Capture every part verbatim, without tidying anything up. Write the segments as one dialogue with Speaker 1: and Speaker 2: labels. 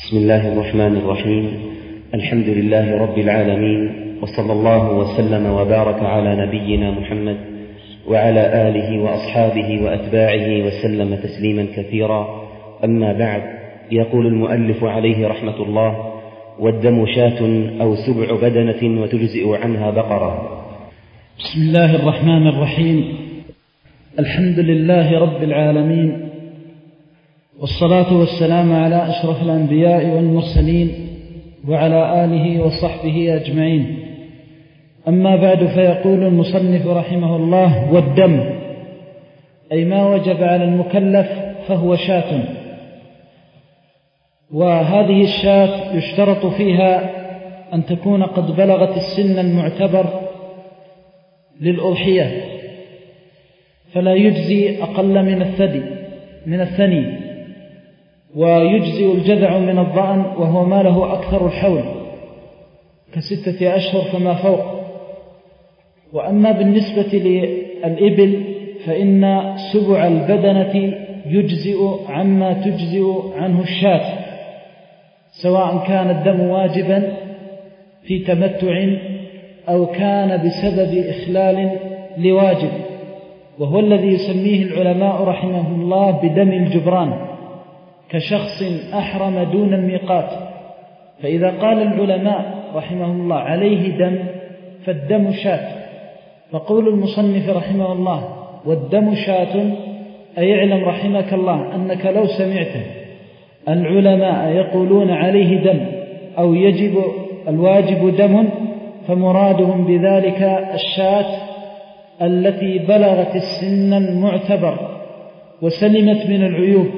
Speaker 1: بسم الله الرحمن الرحيم. الحمد لله رب العالمين، وصلى الله وسلم وبارك على نبينا محمد وعلى آله وأصحابه وأتباعه وسلم تسليما كثيرا. أما بعد، يقول المؤلف عليه رحمة الله: والدم شاة أو سبع بدنة وتجزئ عنها بقرة.
Speaker 2: بسم الله الرحمن الرحيم. الحمد لله رب العالمين، والصلاة والسلام على أشرف الأنبياء والمرسلين وعلى آله وصحبه أجمعين. أما بعد، فيقول المصنف رحمه الله: والدم أي ما وجب على المكلف فهو شاة، وهذه الشاة يشترط فيها أن تكون قد بلغت السن المعتبر للأضحية، فلا يجزي أقل من الثدي من الثني، ويجزئ الجذع من الضأن وهو ما له أكثر الحول كستة أشهر فما فوق. وأما بالنسبة للإبل فإن سبع البدنة يجزئ عما تجزئ عنه الشاة، سواء كان الدم واجبا في تمتع أو كان بسبب إخلال لواجب، وهو الذي يسميه العلماء رحمه الله بدم الجبران، كشخص أحرم دون الميقات. فإذا قال العلماء رحمه الله عليه دم فالدم شاة. فقول المصنف رحمه الله والدم شاة، أي اعلم رحمك الله أنك لو سمعت العلماء يقولون عليه دم أو يجب الواجب دم، فمرادهم بذلك الشاة التي بلغت السن المعتبر وسلمت من العيوب.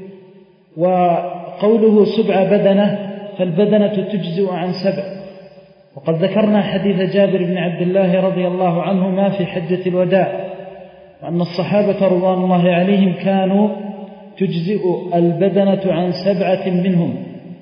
Speaker 2: وقوله سبع بدنة، فالبدنة تجزئ عن سبع، وقد ذكرنا حديث جابر بن عبد الله رضي الله عنهما في حجة الوداع، وأن الصحابة رضوان الله عليهم كانوا تجزئ البدنة عن سبعة منهم.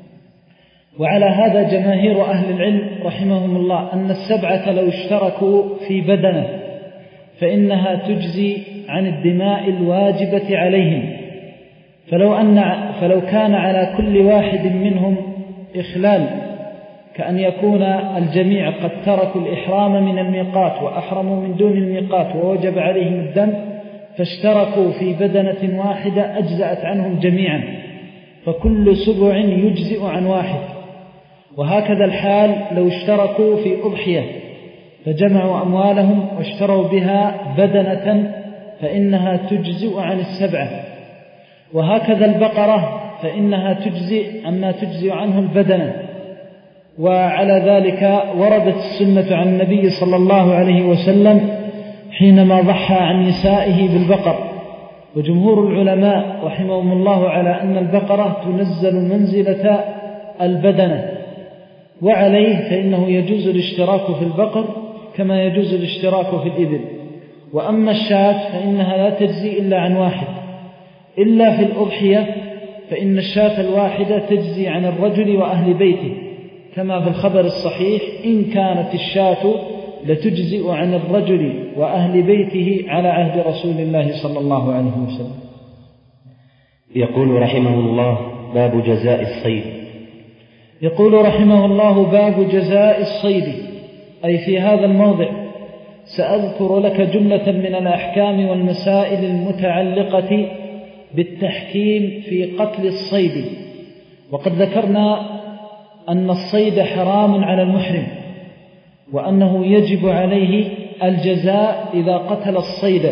Speaker 2: وعلى هذا جماهير أهل العلم رحمهم الله أن السبعة لو اشتركوا في بدنة فإنها تجزي عن الدماء الواجبة عليهم. فلو, أن فلو كان على كل واحد منهم إخلال، كأن يكون الجميع قد تركوا الإحرام من الميقات وأحرموا من دون الميقات ووجب عليهم الدم، فاشتركوا في بدنة واحدة أجزأت عنهم جميعا، فكل سبع يجزئ عن واحد. وهكذا الحال لو اشتركوا في أضحية فجمعوا أموالهم واشتروا بها بدنة فإنها تجزئ عن السبعة. وهكذا البقرة فإنها تجزئ عما تجزئ عنه البدنة. وعلى ذلك وردت السنة عن النبي صلى الله عليه وسلم حينما ضحى عن نسائه بالبقر، وجمهور العلماء رحمهم الله على أن البقرة تنزل منزلة البدنة، وعليه فإنه يجوز الاشتراك في البقر كما يجوز الاشتراك في الإبل. وأما الشاة فإنها لا تجزي إلا عن واحد، إلا في الأضحية فإن الشاة الواحدة تجزي عن الرجل وأهل بيته، كما في الخبر الصحيح: إن كانت الشاة لتجزئ عن الرجل وأهل بيته على عهد رسول الله صلى الله عليه وسلم.
Speaker 1: يقول رحمه الله: باب جزاء الصيد.
Speaker 2: يقول رحمه الله: باب جزاء الصيد، أي في هذا الموضع سأذكر لك جملة من الأحكام والمسائل المتعلقة بالتحكيم في قتل الصيد. وقد ذكرنا أن الصيد حرام على المحرم، وأنه يجب عليه الجزاء إذا قتل الصيد،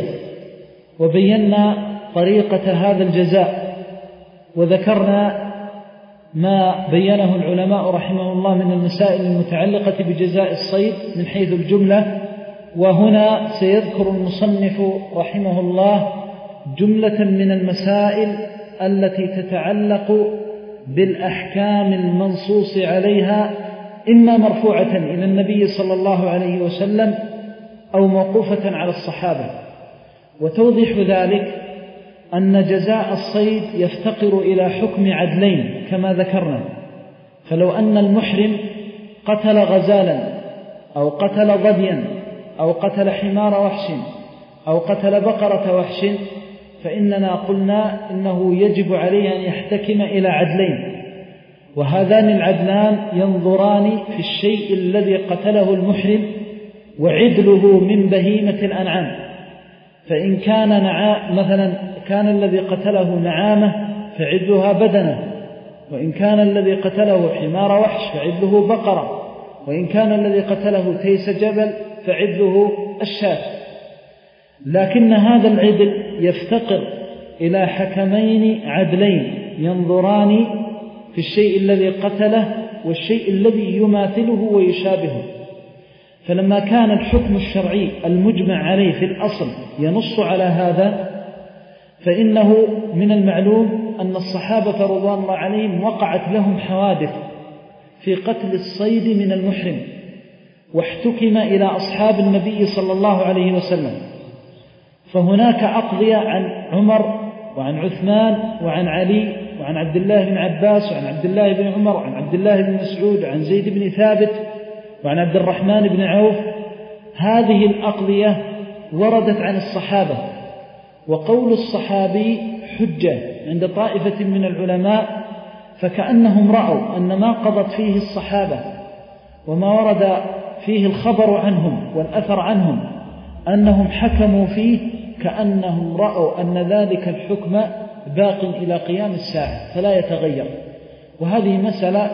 Speaker 2: وبينا طريقة هذا الجزاء، وذكرنا ما بينه العلماء رحمه الله من المسائل المتعلقة بجزاء الصيد من حيث الجملة. وهنا سيذكر المصنف رحمه الله جملة من المسائل التي تتعلق بالأحكام المنصوص عليها، إما مرفوعة إلى النبي صلى الله عليه وسلم أو موقوفة على الصحابة. وتوضح ذلك أن جزاء الصيد يفتقر إلى حكم عدلين كما ذكرنا. فلو أن المحرم قتل غزالا أو قتل ظبيا أو قتل حمار وحش أو قتل بقرة وحش، فإننا قلنا إنه يجب عليه أن يحتكم إلى عدلين، وهذان العدلان ينظران في الشيء الذي قتله المحرم وعدله من بهيمة الأنعام. فإن كان نعا مثلا كان الذي قتله نعامة فعدلها بدنة، وإن كان الذي قتله حمار وحش فعدله بقرة، وإن كان الذي قتله تيس جبل فعدله الشاة. لكن هذا العدل يفتقر إلى حكمين عدلين ينظران في الشيء الذي قتله والشيء الذي يماثله ويشابهه. فلما كان الحكم الشرعي المجمع عليه في الأصل ينص على هذا، فإنه من المعلوم أن الصحابة رضوان الله عليهم وقعت لهم حوادث في قتل الصيد من المحرم، واحتكم إلى أصحاب النبي صلى الله عليه وسلم. فهناك أقضية عن عمر وعن عثمان وعن علي وعن عبد الله بن عباس وعن عبد الله بن عمر وعن عبد الله بن مسعود وعن زيد بن ثابت وعن عبد الرحمن بن عوف. هذه الأقضية وردت عن الصحابة، وقول الصحابي حجة عند طائفة من العلماء، فكأنهم رأوا أن ما قضت فيه الصحابة وما ورد فيه الخبر عنهم والأثر عنهم أنهم حكموا فيه، كأنهم رأوا أن ذلك الحكم باق إلى قيام الساعة فلا يتغير. وهذه مسألة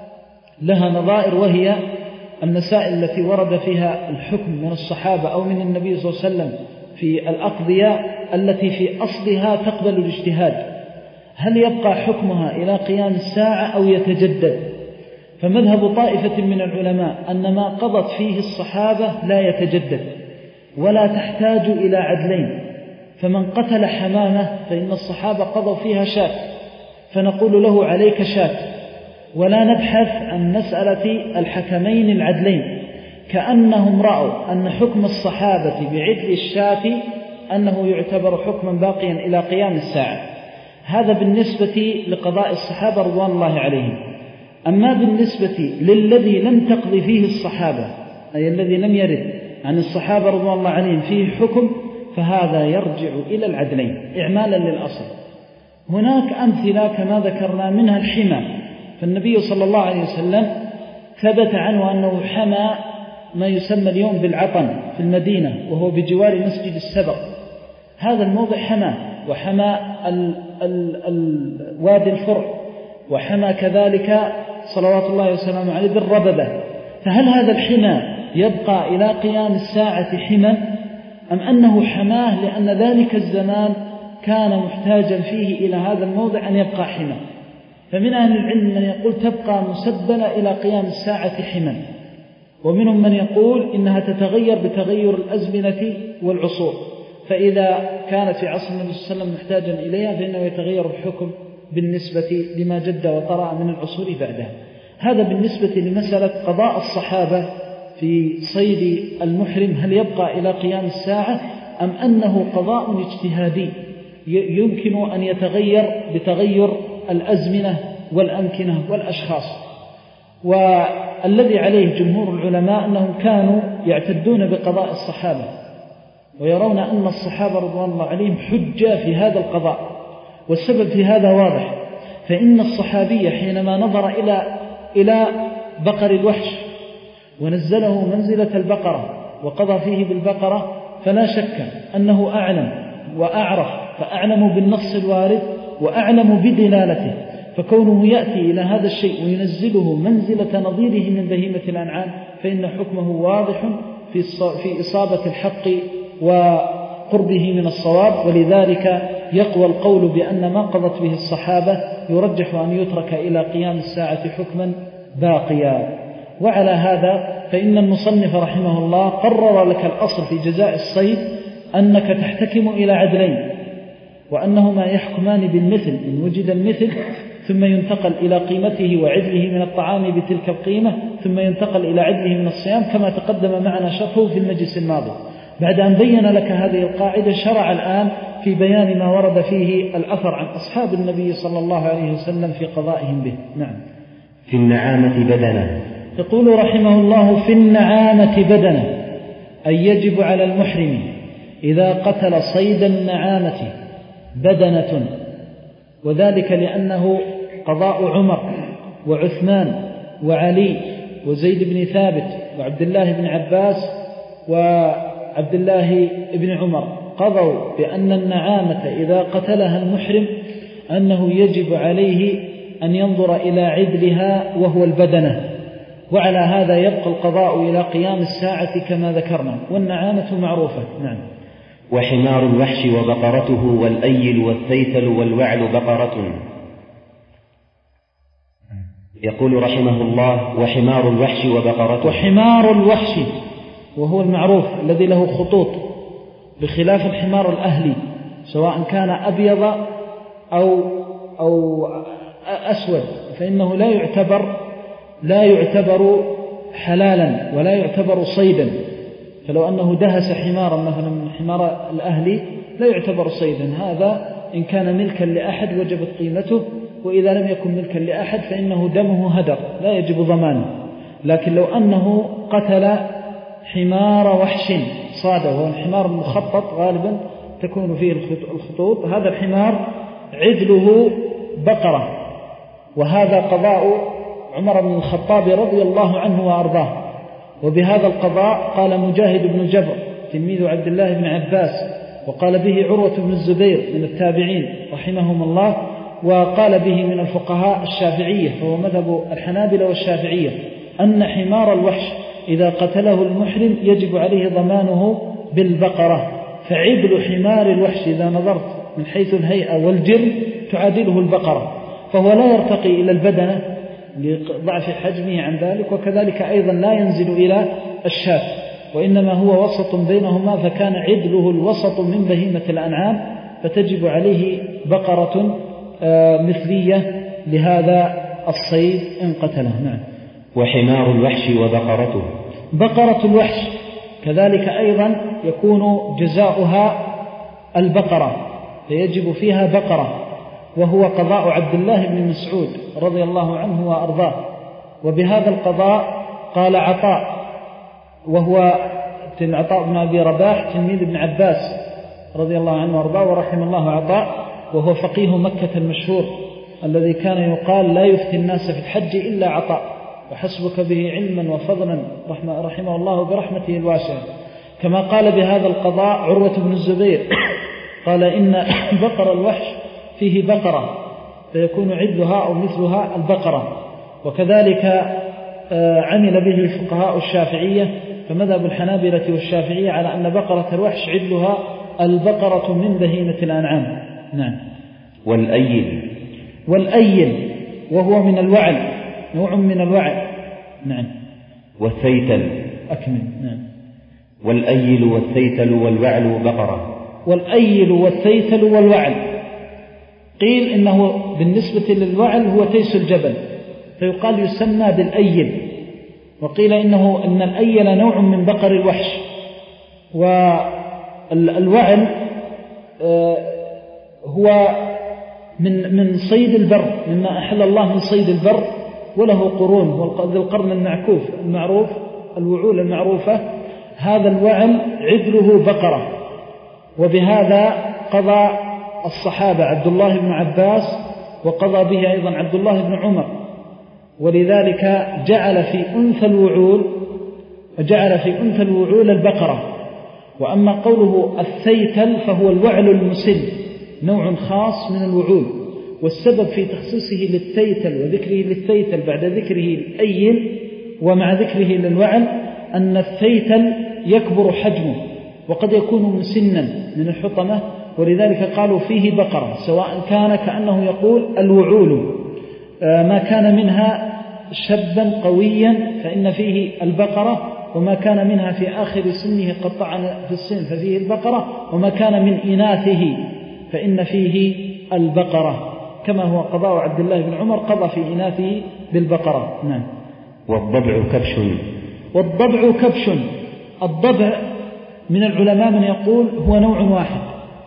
Speaker 2: لها نظائر، وهي المسائل التي ورد فيها الحكم من الصحابة أو من النبي صلى الله عليه وسلم في الأقضية التي في أصلها تقبل الاجتهاد، هل يبقى حكمها إلى قيام الساعة أو يتجدد؟ فمذهب طائفة من العلماء أن ما قضت فيه الصحابة لا يتجدد ولا تحتاج إلى عدلين. فمن قتل حمامة فإن الصحابة قضوا فيها شاة، فنقول له عليك شاة، ولا نبحث عن مسألة الحكمين العدلين، كأنهم رأوا أن حكم الصحابة بعدل الشاة أنه يعتبر حكما باقيا إلى قيام الساعة. هذا بالنسبة لقضاء الصحابة رضوان الله عليهم. أما بالنسبة للذي لم تقضي فيه الصحابة، أي الذي لم يرد عن الصحابة رضوان الله عليهم فيه حكم، فهذا يرجع إلى العدلين إعمالا للأصل. هناك أمثلة كما ذكرنا منها الحمى، فالنبي صلى الله عليه وسلم ثبت عنه أنه حمى ما يسمى اليوم بالعطن في المدينة، وهو بجوار مسجد السبق. هذا الموضع حمى، وحمى ال ال ال وادي الفرع، وحمى كذلك صلوات الله وسلامه عليه بالرببة. فهل هذا الحمى يبقى إلى قيام الساعة حمى، أم أنه حماه لأن ذلك الزمان كان محتاجا فيه إلى هذا الموضع أن يبقى حمى؟ فمن أهل العلم من يقول تبقى مسبلة إلى قيام الساعة حمى، ومنهم من يقول إنها تتغير بتغير الأزمنة والعصور، فإذا كانت في عصر النبي صلى الله عليه وسلم محتاجا إليها فإنه يتغير الحكم بالنسبة لما جد وطرأ من العصور بعدها. هذا بالنسبة لمسألة قضاء الصحابة في صيد المحرم، هل يبقى إلى قيام الساعة أم أنه قضاء اجتهادي يمكن أن يتغير بتغير الأزمنة والأمكنة والأشخاص؟ والذي عليه جمهور العلماء أنهم كانوا يعتدون بقضاء الصحابة، ويرون أن الصحابة رضوان الله عليهم حجة في هذا القضاء. والسبب في هذا واضح، فإن الصحابي حينما نظر إلى إلى بقر الوحش ونزله منزلة البقرة وقضى فيه بالبقرة، فلا شك أنه أعلم وأعرف، فأعلم بالنص الوارد وأعلم بدلالته. فكونه يأتي إلى هذا الشيء وينزله منزلة نظيره من بهيمة الأنعام فإن حكمه واضح في في إصابة الحق وقربه من الصواب. ولذلك يقوى القول بأن ما قضت به الصحابة يرجح أن يترك إلى قيام الساعة حكما باقيا. وعلى هذا فإن المصنف رحمه الله قرر لك الأصل في جزاء الصيد أنك تحتكم إلى عدلين، وأنهما يحكمان بالمثل إن وجد المثل، ثم ينتقل إلى قيمته وعدله من الطعام بتلك القيمة، ثم ينتقل إلى عدله من الصيام كما تقدم معنا شرحه في المجلس الماضي. بعد أن بين لك هذه القاعدة شرع الآن في بيان ما ورد فيه الأثر عن أصحاب النبي صلى الله عليه وسلم في قضائهم به. نعم.
Speaker 1: في النعامة بدنة.
Speaker 2: يقول رحمه الله: في النعامة بدنة، أي يجب على المحرم إذا قتل صيد النعامة بدنة، وذلك لأنه قضاء عمر وعثمان وعلي وزيد بن ثابت وعبد الله بن عباس وعبد الله بن عمر قضوا بأن النعامة إذا قتلها المحرم أنه يجب عليه أن ينظر إلى عدلها وهو البدنة، وعلى هذا يبقى القضاء إلى قيام الساعة كما ذكرنا، والنعامة معروفة. نعم.
Speaker 1: وحمار الوحش وبقرته والأيل والثيتل والوعل بقرة. يقول رحمه الله: وحمار الوحش وبقرته.
Speaker 2: وحمار الوحش وهو المعروف الذي له خطوط، بخلاف الحمار الأهلي سواء كان أبيض أو أو أسود فإنه لا يعتبر لا يعتبر حلالا ولا يعتبر صيدا. فلو أنه دهس حمارا مثلا من حمار الأهلي لا يعتبر صيدا، هذا إن كان ملكا لأحد وجبت قيمته، وإذا لم يكن ملكا لأحد فإنه دمه هدر لا يجب ضمانه. لكن لو أنه قتل حمار وحش صاده، وهو الحمار المخطط غالبا تكون فيه الخطوط، هذا الحمار عدله بقرة، وهذا قضاء عمر بن الخطاب رضي الله عنه وأرضاه. وبهذا القضاء قال مجاهد بن جبر تلميذ عبد الله بن عباس، وقال به عروة بن الزبير من التابعين رحمهم الله، وقال به من الفقهاء الشافعية، فهو مذهب الحنابلة والشافعية، أن حمار الوحش إذا قتله المحرم يجب عليه ضمانه بالبقرة. فعدل حمار الوحش إذا نظرت من حيث الهيئة والجرم تعادله البقرة، فهو لا يرتقي إلى البدنة لضعف حجمه عن ذلك، وكذلك أيضا لا ينزل إلى الشاة، وإنما هو وسط بينهما، فكان عدله الوسط من بهيمة الأنعام، فتجب عليه بقرة مثلية لهذا الصيد إن قتله. نعم.
Speaker 1: وحمار الوحش وبقرته.
Speaker 2: بقرة الوحش كذلك أيضا يكون جزاؤها البقرة، فيجب فيها بقرة، وهو قضاء عبد الله بن مسعود رضي الله عنه وأرضاه. وبهذا القضاء قال عطاء، وهو عطاء بن أبي رباح تلميذ ابن عباس رضي الله عنه وأرضاه ورحم الله عطاء، وهو فقيه مكة المشهور الذي كان يقال لا يفتي الناس في الحج إلا عطاء، وحسبك به علما وفضلا رحمه الله برحمته الواسعة. كما قال بهذا القضاء عروة بن الزبير، قال إن بقر الوحش فيه بقرة، فيكون عدلها أو مثلها البقرة. وكذلك عمل به الفقهاء الشافعية، فمذهب الحنابلة والشافعية على أن بقرة الوحش عدلها البقرة من بهيمة الأنعام. نعم.
Speaker 1: والأيل.
Speaker 2: والأيل وهو من الوعل، نوع من الوعل. نعم.
Speaker 1: والثيتل.
Speaker 2: أكمل. نعم.
Speaker 1: والأيل والثيتل والوعل بقرة.
Speaker 2: والأيل والثيتل والوعل، قيل إنه بالنسبة للوعل هو تيس الجبل، فيقال يسمى بالأيل، وقيل إنه إن الأيل نوع من بقر الوحش. والوعل هو من من صيد البر، مما أحل الله من صيد البر، وله قرون، وذي القرن المعكوف المعروف، الوعول المعروفة. هذا الوعل عدله بقرة، وبهذا قضى الصحابة عبد الله بن عباس، وقضى به أيضا عبد الله بن عمر. ولذلك جعل في أنثى الوعول جعل في أنثى الوعول البقرة. وأما قوله الثيتل فهو الوعل المسل، نوع خاص من الوعول، والسبب في تخصيصه للثيتل وذكره للثيتل بعد ذكره الأيل ومع ذكره للوعل أن الثيتل يكبر حجمه وقد يكون مسنا من الحطمة، ولذلك قالوا فيه بقرة، سواء كان كأنه يقول الوعول ما كان منها شبا قويا فإن فيه البقرة، وما كان منها في آخر سنه قد طعن في السن ففيه البقرة، وما كان من إناثه فإن فيه البقرة، كما هو قضاء عبد الله بن عمر قضى في إناثه بالبقرة. نعم.
Speaker 1: والضبع كبش.
Speaker 2: والضبع كبش. الضبع من العلماء من يقول هو نوع واحد،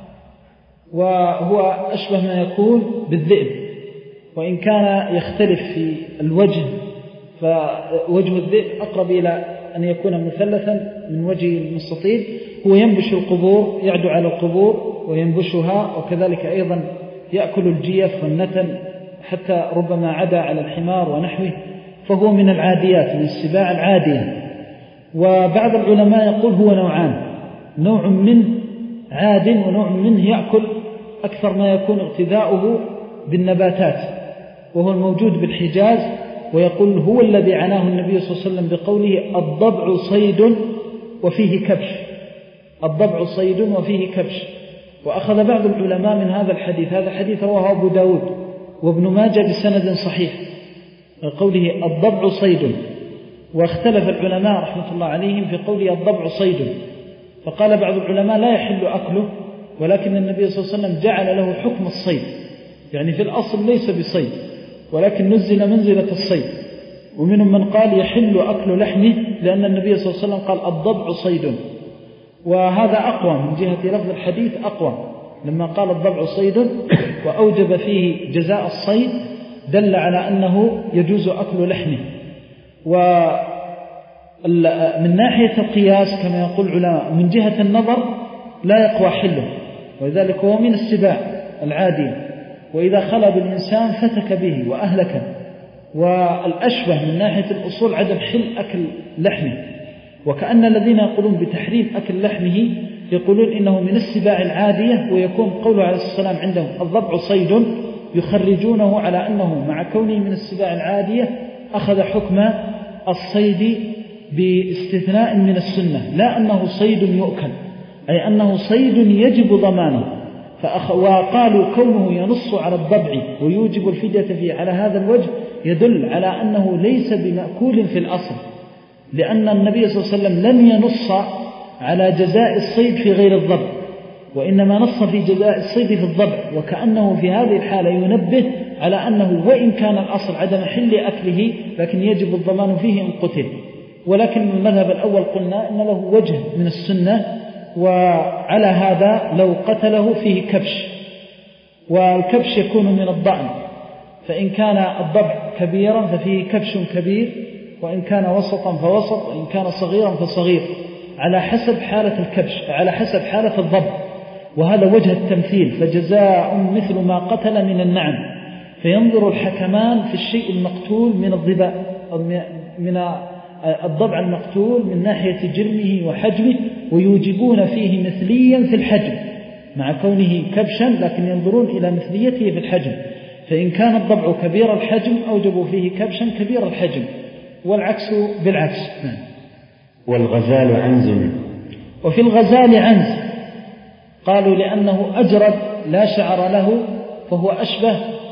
Speaker 2: وهو أشبه ما يكون بالذئب، وإن كان يختلف في الوجه، فوجه الذئب أقرب إلى أن يكون مثلثا من وجه المستطيل. هو ينبش القبور، يعدو على القبور وينبشها، وكذلك أيضا يأكل الجيف والنتن حتى ربما عدا على الحمار ونحوه، فهو من العاديات، من السباع العادية. وبعض العلماء يقول هو نوعان، نوع منه عاد ونوع منه يأكل أكثر ما يكون اغتذاؤه بالنباتات، وهو الموجود بالحجاز. ويقول هو الذي عناه النبي صلى الله عليه وسلم بقوله الضبع صيد وفيه كبش، الضبع صيد وفيه كبش. وأخذ بعض العلماء من هذا الحديث، هذا حديث رواه أبو داود وابن ماجه بسند صحيح، قوله الضبع صيد. واختلف العلماء رحمة الله عليهم في قوله الضبع صيد، فقال بعض العلماء لا يحل أكله، ولكن النبي صلى الله عليه وسلم جعل له حكم الصيد، يعني في الأصل ليس بصيد ولكن نزل منزلة الصيد. ومنهم من قال يحل أكل لحمه، لأن النبي صلى الله عليه وسلم قال الضبع صيد، وهذا أقوى من جهة لفظ الحديث، أقوى لما قال الضبع صيد وأوجب فيه جزاء الصيد دل على أنه يجوز أكل لحمه. ومن ناحية القياس كما يقول العلماء من جهة النظر لا يقوى حله، ولذلك هو من السباع العادية، وإذا خلى بالإنسان فتك به وأهلك. والأشبه من ناحية الأصول عدم حل أكل لحمه، وكأن الذين يقولون بتحريم أكل لحمه يقولون إنه من السباع العادية، ويكون قوله عليه الصلاة والسلام عندهم الضبع صيد، يخرجونه على أنه مع كونه من السباع العادية أخذ حكم الصيد باستثناء من السنة، لا أنه صيد يؤكل، أي أنه صيد يجب ضمانه. وقالوا كونه ينص على الضبع ويوجب الفدية فيه على هذا الوجه يدل على أنه ليس بمأكول في الأصل، لأن النبي صلى الله عليه وسلم لم ينص على جزاء الصيد في غير الضبع، وإنما نص في جزاء الصيد في الضبع، وكأنه في هذه الحالة ينبه على أنه وإن كان الأصل عدم حل أكله لكن يجب الضمان فيه إن قتل. ولكن المذهب الأول قلنا إن له وجه من السنة، وعلى هذا لو قتله فيه كبش، والكبش يكون من الضأن، فإن كان الضبع كبيرا ففيه كبش كبير، وإن كان وسطا فوسط، وإن كان صغيرا فصغير، على حسب حالة الكبش، على حسب حالة الضبع. وهذا وجه التمثيل، فجزاء مثل ما قتل من النعم. فينظر الحكمان في الشيء المقتول من الضباء من الضبع المقتول من ناحية جرمه وحجمه، ويوجبون فيه مثليا في الحجم مع كونه كبشا، لكن ينظرون إلى مثليته في الحجم. فإن كان الضبع كبير الحجم أوجبوا فيه كبشا كبير الحجم، والعكس بالعكس.
Speaker 1: والغزال عنز.
Speaker 2: وفي الغزال عنز قالوا لأنه أجرد لا شعر له، فهو أشبه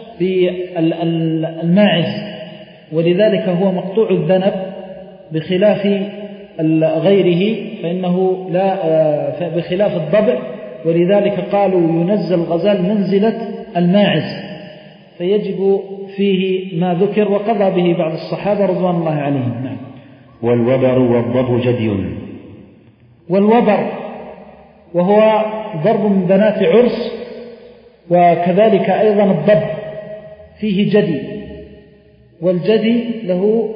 Speaker 2: بالماعز، ولذلك هو مقطوع الذنب بخلاف غيره، فإنه لا بخلاف الضبع، ولذلك قالوا ينزل الغزال منزلة الماعز، فيجب فيه ما ذكر وقضى به بعض الصحابة رضوان الله عليهم. نعم.
Speaker 1: والوبر والضب جدي.
Speaker 2: والوبر وهو ضرب من بنات عرس، وكذلك أيضا الضب فيه جدي، والجدي له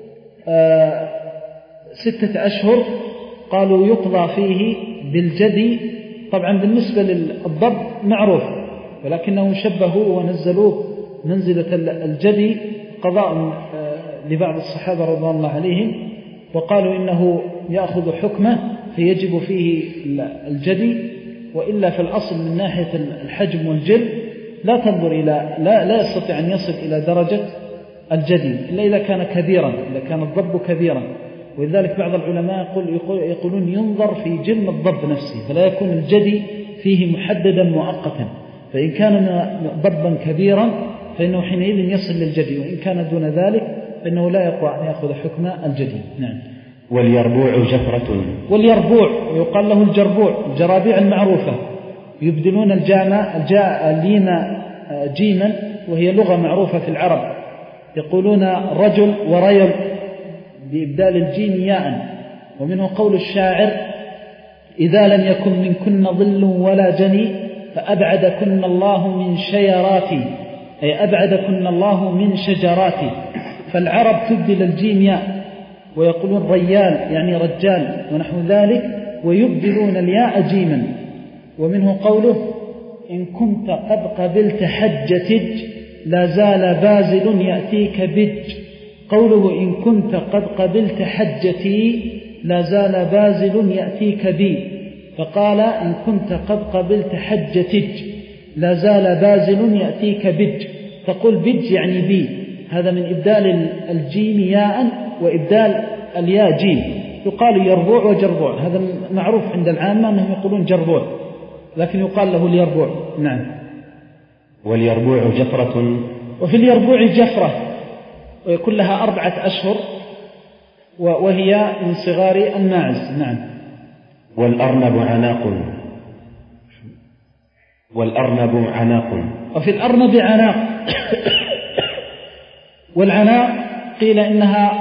Speaker 2: آه ستة أشهر، قالوا يقضى فيه بالجدي. طبعا بالنسبة للضب معروف، ولكنهم شبهوه ونزلوه منزلة الجدي قضاء لبعض الصحابة رضوان الله عليهم، وقالوا إنه يأخذ حكمه فيجب فيه الجدي، وإلا في الأصل من ناحية الحجم والجلد لا تنظر إلى لا, لا يستطيع أن يصل إلى درجة الجدي إلا إذا كان كبيرا، إذا كان الضب كبيرا. ولذلك بعض العلماء يقول يقولون ينظر في جلم الضب نفسه، فلا يكون الجدي فيه محددا مؤقتا، فإن كان ضبا كبيرا فإنه حينئذ يصل للجدي، وإن كان دون ذلك فإنه لا يقوى أن يأخذ حكم الجدي. نعم.
Speaker 1: واليربوع جفرة.
Speaker 2: واليربوع يقال له الجربوع، الجرابيع المعروفة، يبدلون الجامة الجاء الليمة جيما، وهي لغة معروفة في العرب، يقولون رجل وريل بإبدال الجيم ياء. ومنه قول الشاعر: إذا لم يكن منكن ظل ولا جني فأبعدكن الله من شيراتي، أي أبعدكن الله من شجراتي. فالعرب تبدل الجيم ياء ويقولون ريال يعني رجال ونحو ذلك، ويبدلون الياء جيما. ومنه قوله: إن كنت قد قبلت حجتج لا زال بازل يأتيك بج. قوله إن كنت قد قبلت حجتي لا زال بازل يأتيك بي، فقال إن كنت قد قبلت حجتج لا زال بازل يأتيك بج. تقول بج يعني بي، هذا من إبدال الجيم ياء وإبدال الياء جيم. يقال يربوع وجربوع، هذا معروف عند العامة أنهم يقولون جربوع، لكن يقال له اليربوع. نعم.
Speaker 1: واليربوع جفرة،
Speaker 2: وفي اليربوع جفرة ويكون لها أربعة أشهر وهي من صغار الماعز. نعم.
Speaker 1: والأرنب عناق، والأرنب عناق،
Speaker 2: وفي الأرنب عناق. والعناق قيل إنها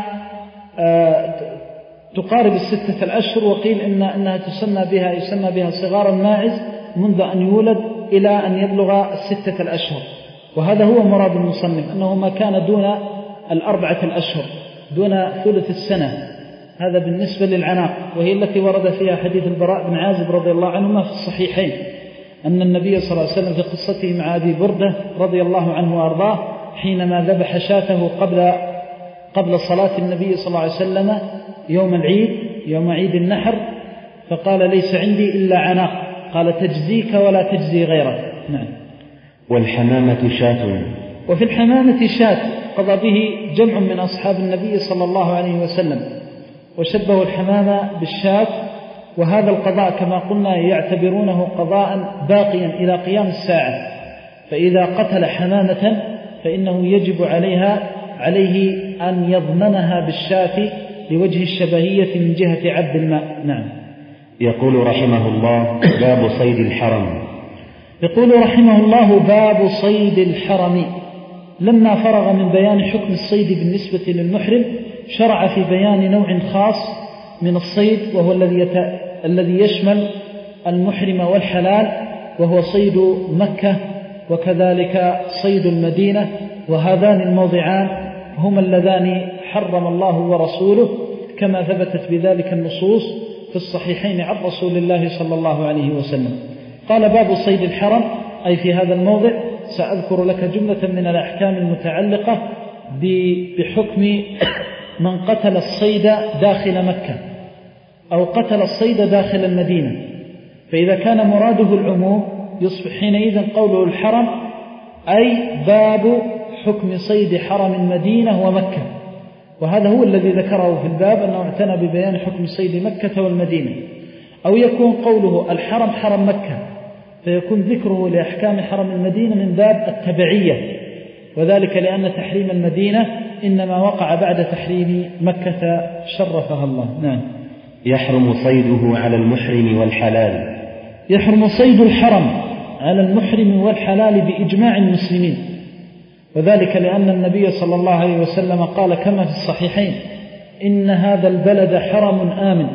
Speaker 2: تقارب الستة الأشهر، وقيل إن أنها تسمى بها يسمى بها صغار الماعز منذ أن يولد إلى أن يبلغ الستة الأشهر. وهذا هو مراد المصنف، أنه ما كان دون الأربعة الأشهر، دون ثلث السنة، هذا بالنسبة للعناق، وهي التي ورد فيها حديث البراء بن عازب رضي الله عنهما في الصحيحين أن النبي صلى الله عليه وسلم في قصته مع أبي بردة رضي الله عنه وأرضاه حينما ذبح شاته قبل قبل صلاة النبي صلى الله عليه وسلم يوم العيد، يوم عيد النحر، فقال ليس عندي إلا عناق، قال تجزيك ولا تجزي غيرك. نعم.
Speaker 1: والحمامة شاة،
Speaker 2: وفي الحمامة شاة قضى به جمع من أصحاب النبي صلى الله عليه وسلم، وشبهوا الحمامة بالشاة، وهذا القضاء كما قلنا يعتبرونه قضاء باقيا إلى قيام الساعة، فإذا قتل حمامة فإنه يجب عليها عليه أن يضمنها بالشاة لوجه الشبهية من جهة عبد الماء. نعم.
Speaker 1: يقول رحمه الله باب صيد الحرم.
Speaker 2: يقول رحمه الله باب صيد الحرم. لما فرغ من بيان حكم الصيد بالنسبة للمحرم شرع في بيان نوع خاص من الصيد، وهو الذي يت... الذي يشمل المحرم والحلال، وهو صيد مكة وكذلك صيد المدينة، وهذان الموضعان هما اللذان حرم الله ورسوله كما ثبتت بذلك النصوص في الصحيحين عن رسول الله صلى الله عليه وسلم. قال باب صيد الحرم، أي في هذا الموضع سأذكر لك جملة من الأحكام المتعلقة بحكم من قتل الصيد داخل مكة أو قتل الصيد داخل المدينة. فإذا كان مراده العموم يصبح حينئذ قوله الحرم أي باب حكم صيد حرم المدينة ومكة، وهذا هو الذي ذكره في الباب أنه اعتنى ببيان حكم صيد مكة والمدينة. أو يكون قوله الحرم حرم مكة فيكون ذكره لأحكام حرم المدينة من باب التبعية، وذلك لأن تحريم المدينة إنما وقع بعد تحريم مكة شرفها الله. نعم.
Speaker 1: يحرم صيده على المحرم والحلال.
Speaker 2: يحرم صيد الحرم على المحرم والحلال بإجماع المسلمين، وذلك لأن النبي صلى الله عليه وسلم قال كما في الصحيحين إن هذا البلد حرم آمن،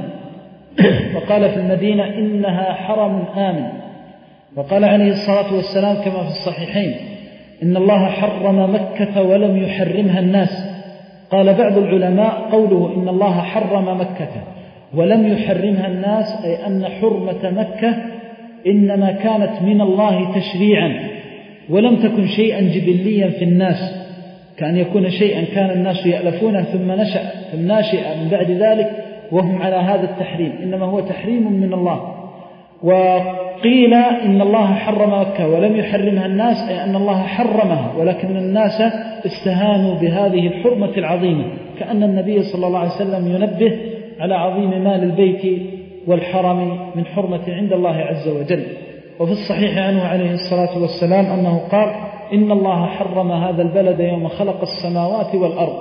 Speaker 2: وقال في المدينة إنها حرم آمن، وقال عليه الصلاة والسلام كما في الصحيحين إن الله حرم مكة ولم يحرمها الناس. قال بعض العلماء قوله إن الله حرم مكة ولم يحرمها الناس أي أن حرمة مكة إنما كانت من الله تشريعا ولم تكن شيئا جبليا في الناس، كأن يكون شيئا كان الناس يألفونه ثم نشأ ثم ناشئ من بعد ذلك وهم على هذا التحريم، إنما هو تحريم من الله. وقيل إن الله حرم مكة ولم يحرمها الناس أي أن الله حرمها، ولكن الناس استهانوا بهذه الحرمة العظيمة، كأن النبي صلى الله عليه وسلم ينبه على عظيم مال البيت والحرم من حرمة عند الله عز وجل. وفي الصحيح عنه عليه الصلاة والسلام أنه قال إن الله حرم هذا البلد يوم خلق السماوات والأرض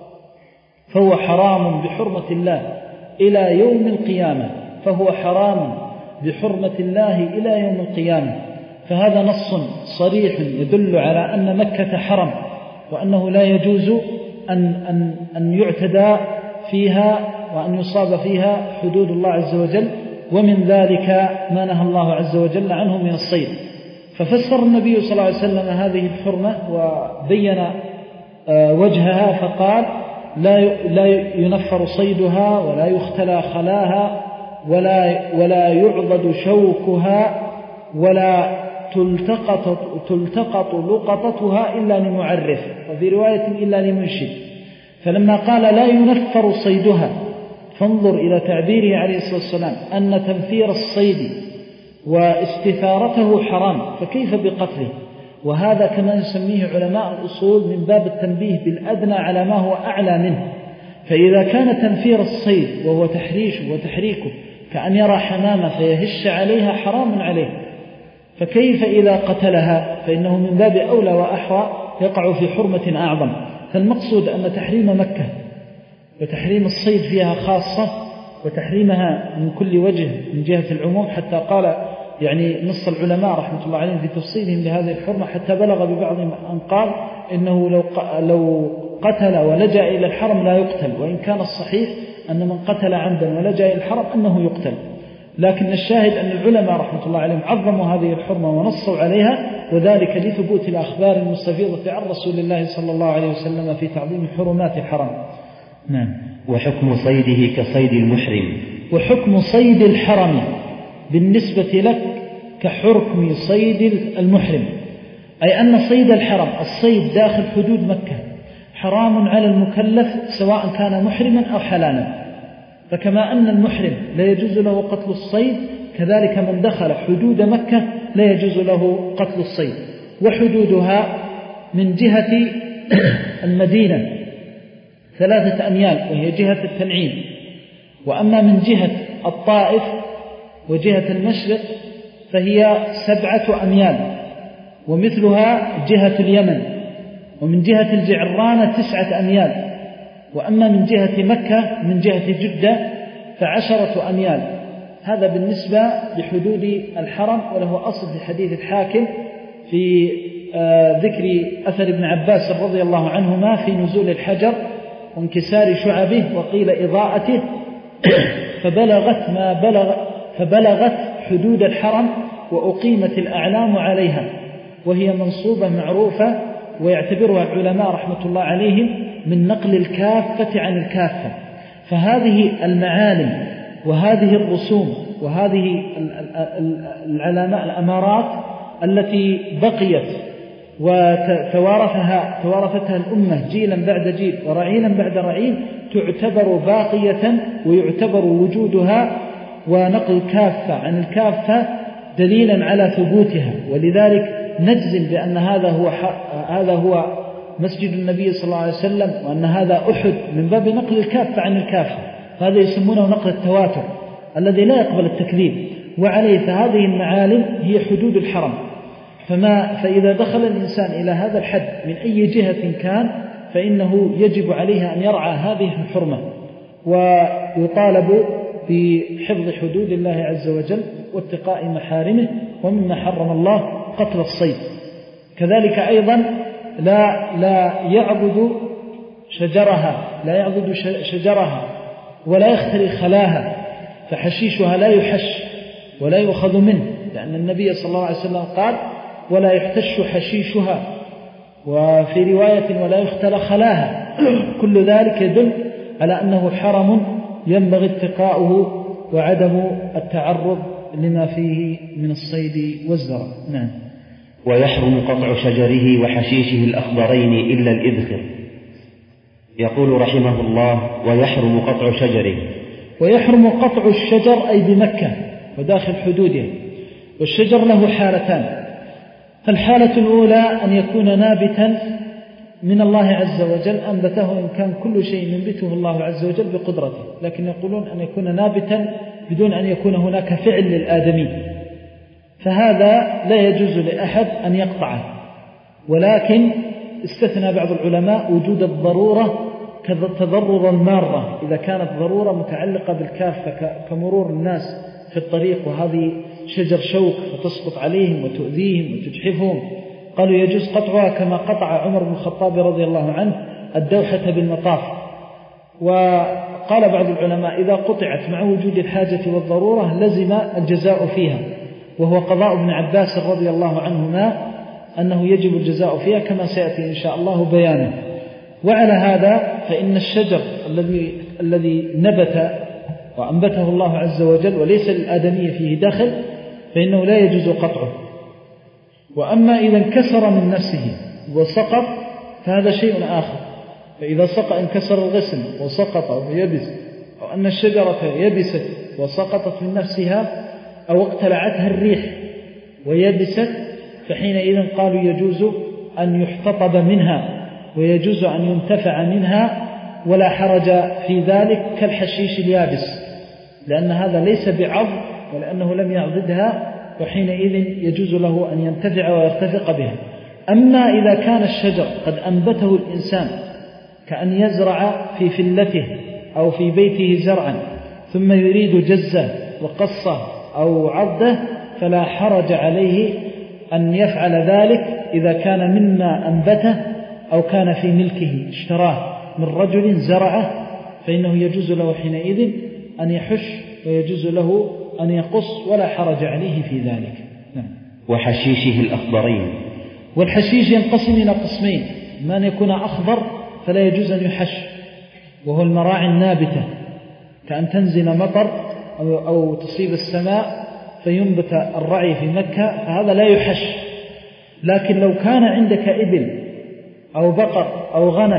Speaker 2: فهو حرام بحرمة الله إلى يوم القيامة، فهو حرام بحرمة الله إلى يوم القيامة. فهذا نص صريح يدل على أن مكة حرم، وأنه لا يجوز أن, أن, أن يعتدى فيها وأن يصاب فيها حدود الله عز وجل، ومن ذلك ما نهى الله عز وجل عنه من الصيد. ففسر النبي صلى الله عليه وسلم هذه الحرمة وبين وجهها فقال لا ينفر صيدها ولا يختلى خلاها ولا, ولا يعضد شوكها ولا تلتقط, تلتقط لقطتها إلا لمعرف، وفي رواية إلا لمنشد. فلما قال لا ينفر صيدها، فانظر إلى تعبيره عليه الصلاة والسلام أن تنفير الصيد واستثارته حرام، فكيف بقتله؟ وهذا كما يسميه علماء الأصول من باب التنبيه بالأدنى على ما هو أعلى منه. فإذا كان تنفير الصيد وهو تحريشه وتحريكه كأن يرى حمامة فيهش عليها حرام عليه، فكيف إذا قتلها؟ فإنه من باب أولى وأحرى يقع في حرمة أعظم. فالمقصود أن تحريم مكة وتحريم الصيد فيها خاصة، وتحريمها من كل وجه من جهة العموم، حتى قال يعني نص العلماء رحمة الله عليهم في تفصيلهم لهذه الحرمة، حتى بلغ ببعضهم أن قال إنه لو لو قتل ولجأ إلى الحرم لا يقتل، وإن كان الصحيح أن من قتل عمدا ولجأ إلى الحرم أنه يقتل. لكن الشاهد أن العلماء رحمة الله عليهم عظموا هذه الحرمة ونصوا عليها، وذلك لثبوت الأخبار المستفيضة عن رسول الله صلى الله عليه وسلم في تعظيم حرمات الحرم. نعم.
Speaker 1: وحكم صيده كصيد المحرم.
Speaker 2: وحكم صيد الحرم بالنسبة لك كحكم صيد المحرم، أي أن صيد الحرم الصيد داخل حدود مكة حرام على المكلف سواء كان محرما أو حلالا. فكما أن المحرم لا يجوز له قتل الصيد، كذلك من دخل حدود مكة لا يجوز له قتل الصيد. وحدودها من جهة المدينة ثلاثة أميال وهي جهة التنعيم، وأما من جهة الطائف وجهة المشرق فهي سبعة أميال، ومثلها جهة اليمن، ومن جهة الجعرانة تسعة أميال، وأما من جهة مكة من جهة جدة فعشرة أميال. هذا بالنسبة لحدود الحرم، وله أصل في حديث الحاكم في آه ذكر أثر ابن عباس رضي الله عنهما في نزول الحجر وانكسار شعبه وقيل إضاءته فبلغت ما بلغ فبلغت حدود الحرم وأقيمت الأعلام عليها، وهي منصوبة معروفة، ويعتبرها العلماء رحمة الله عليهم من نقل الكافة عن الكافة. فهذه المعالم وهذه الرسوم وهذه العلامات الأمارات التي بقيت وتوارثها توارثتها الأمة جيلا بعد جيل ورعيلا بعد رعيل تعتبر باقية، ويعتبر وجودها ونقل الكافة عن الكافة دليلا على ثبوتها. ولذلك نجزم بأن هذا هو هذا هو مسجد النبي صلى الله عليه وسلم، وأن هذا أحد من باب نقل الكافة عن الكافة. هذا يسمونه نقل التواتر الذي لا يقبل التكذيب. وعليه فهذه المعالم هي حدود الحرم. فما فإذا دخل الإنسان إلى هذا الحد من أي جهة كان فإنه يجب عليه أن يرعى هذه الحرمة، ويطالب بحفظ حدود الله عز وجل واتقاء محارمه. ومما حرم الله قتل الصيد. كذلك أيضا لا لا يعبد شجرها لا يعبد شجرها ولا يختري خلاها، فحشيشها لا يحش ولا يؤخذ منه، لأن النبي صلى الله عليه وسلم قال ولا يحتش حشيشها، وفي رواية ولا يختل خلاها. كل ذلك يدل على أنه حرم ينبغي اتقاؤه وعدم التعرض لما فيه من الصيد والزرع. نعم.
Speaker 1: ويحرم قطع شجره وحشيشه الأخضرين إلا الإذخر. يقول رحمه الله: ويحرم قطع شجره.
Speaker 2: ويحرم قطع الشجر أي بمكة وداخل حدودها. والشجر له حالتان: الحالة الأولى أن يكون نابتا من الله عز وجل، أنبته إن كان كل شيء ينبته الله عز وجل بقدرته، لكن يقولون أن يكون نابتا بدون أن يكون هناك فعل للآدمي، فهذا لا يجوز لأحد أن يقطعه. ولكن استثنى بعض العلماء وجود الضرورة كتضرر المارة، إذا كانت ضرورة متعلقة بالكافة كمرور الناس في الطريق وهذه شجر شوك فتسقط عليهم وتؤذيهم وتجحفهم، قالوا يجوز قطعها كما قطع عمر بن الخطاب رضي الله عنه الدوحة بالمطاف. وقال بعض العلماء إذا قطعت مع وجود الحاجة والضرورة لزم الجزاء فيها، وهو قضاء ابن عباس رضي الله عنهما أنه يجب الجزاء فيها كما سيأتي إن شاء الله بيانه. وعلى هذا فإن الشجر الذي الذي نبت وأنبته الله عز وجل وليس للآدمية فيه دخل فإنه لا يجوز قطعه. وأما إذا انكسر من نفسه وسقط فهذا شيء آخر. فإذا سقط انكسر الغصن وسقط أو يبس، أو أن الشجرة يبست وسقطت من نفسها، أو اقتلعتها الريح ويبست، فحينئذ قالوا يجوز أن يحتطب منها ويجوز أن ينتفع منها ولا حرج في ذلك كالحشيش اليابس، لأن هذا ليس بعض ولأنه لم يعضدها، وحينئذ يجوز له أن ينتفع ويرتفق بها. أما إذا كان الشجر قد أنبته الإنسان كأن يزرع في فلته أو في بيته زرعا ثم يريد جزه وقصه أو عضه، فلا حرج عليه أن يفعل ذلك إذا كان مما أنبته أو كان في ملكه اشتراه من رجل زرعه، فإنه يجوز له حينئذ أن يحش ويجوز له أن يقص ولا حرج عليه في ذلك. نعم.
Speaker 1: وحشيشه الأخضرين.
Speaker 2: والحشيش ينقسم إلى قسمين: ما أن يكون أخضر فلا يجوز أن يحش، وهو المراعي النابتة، كأن تنزل مطر أو, أو تصيب السماء فينبت الرعي في مكة، فهذا لا يحش. لكن لو كان عندك إبل أو بقر أو غنم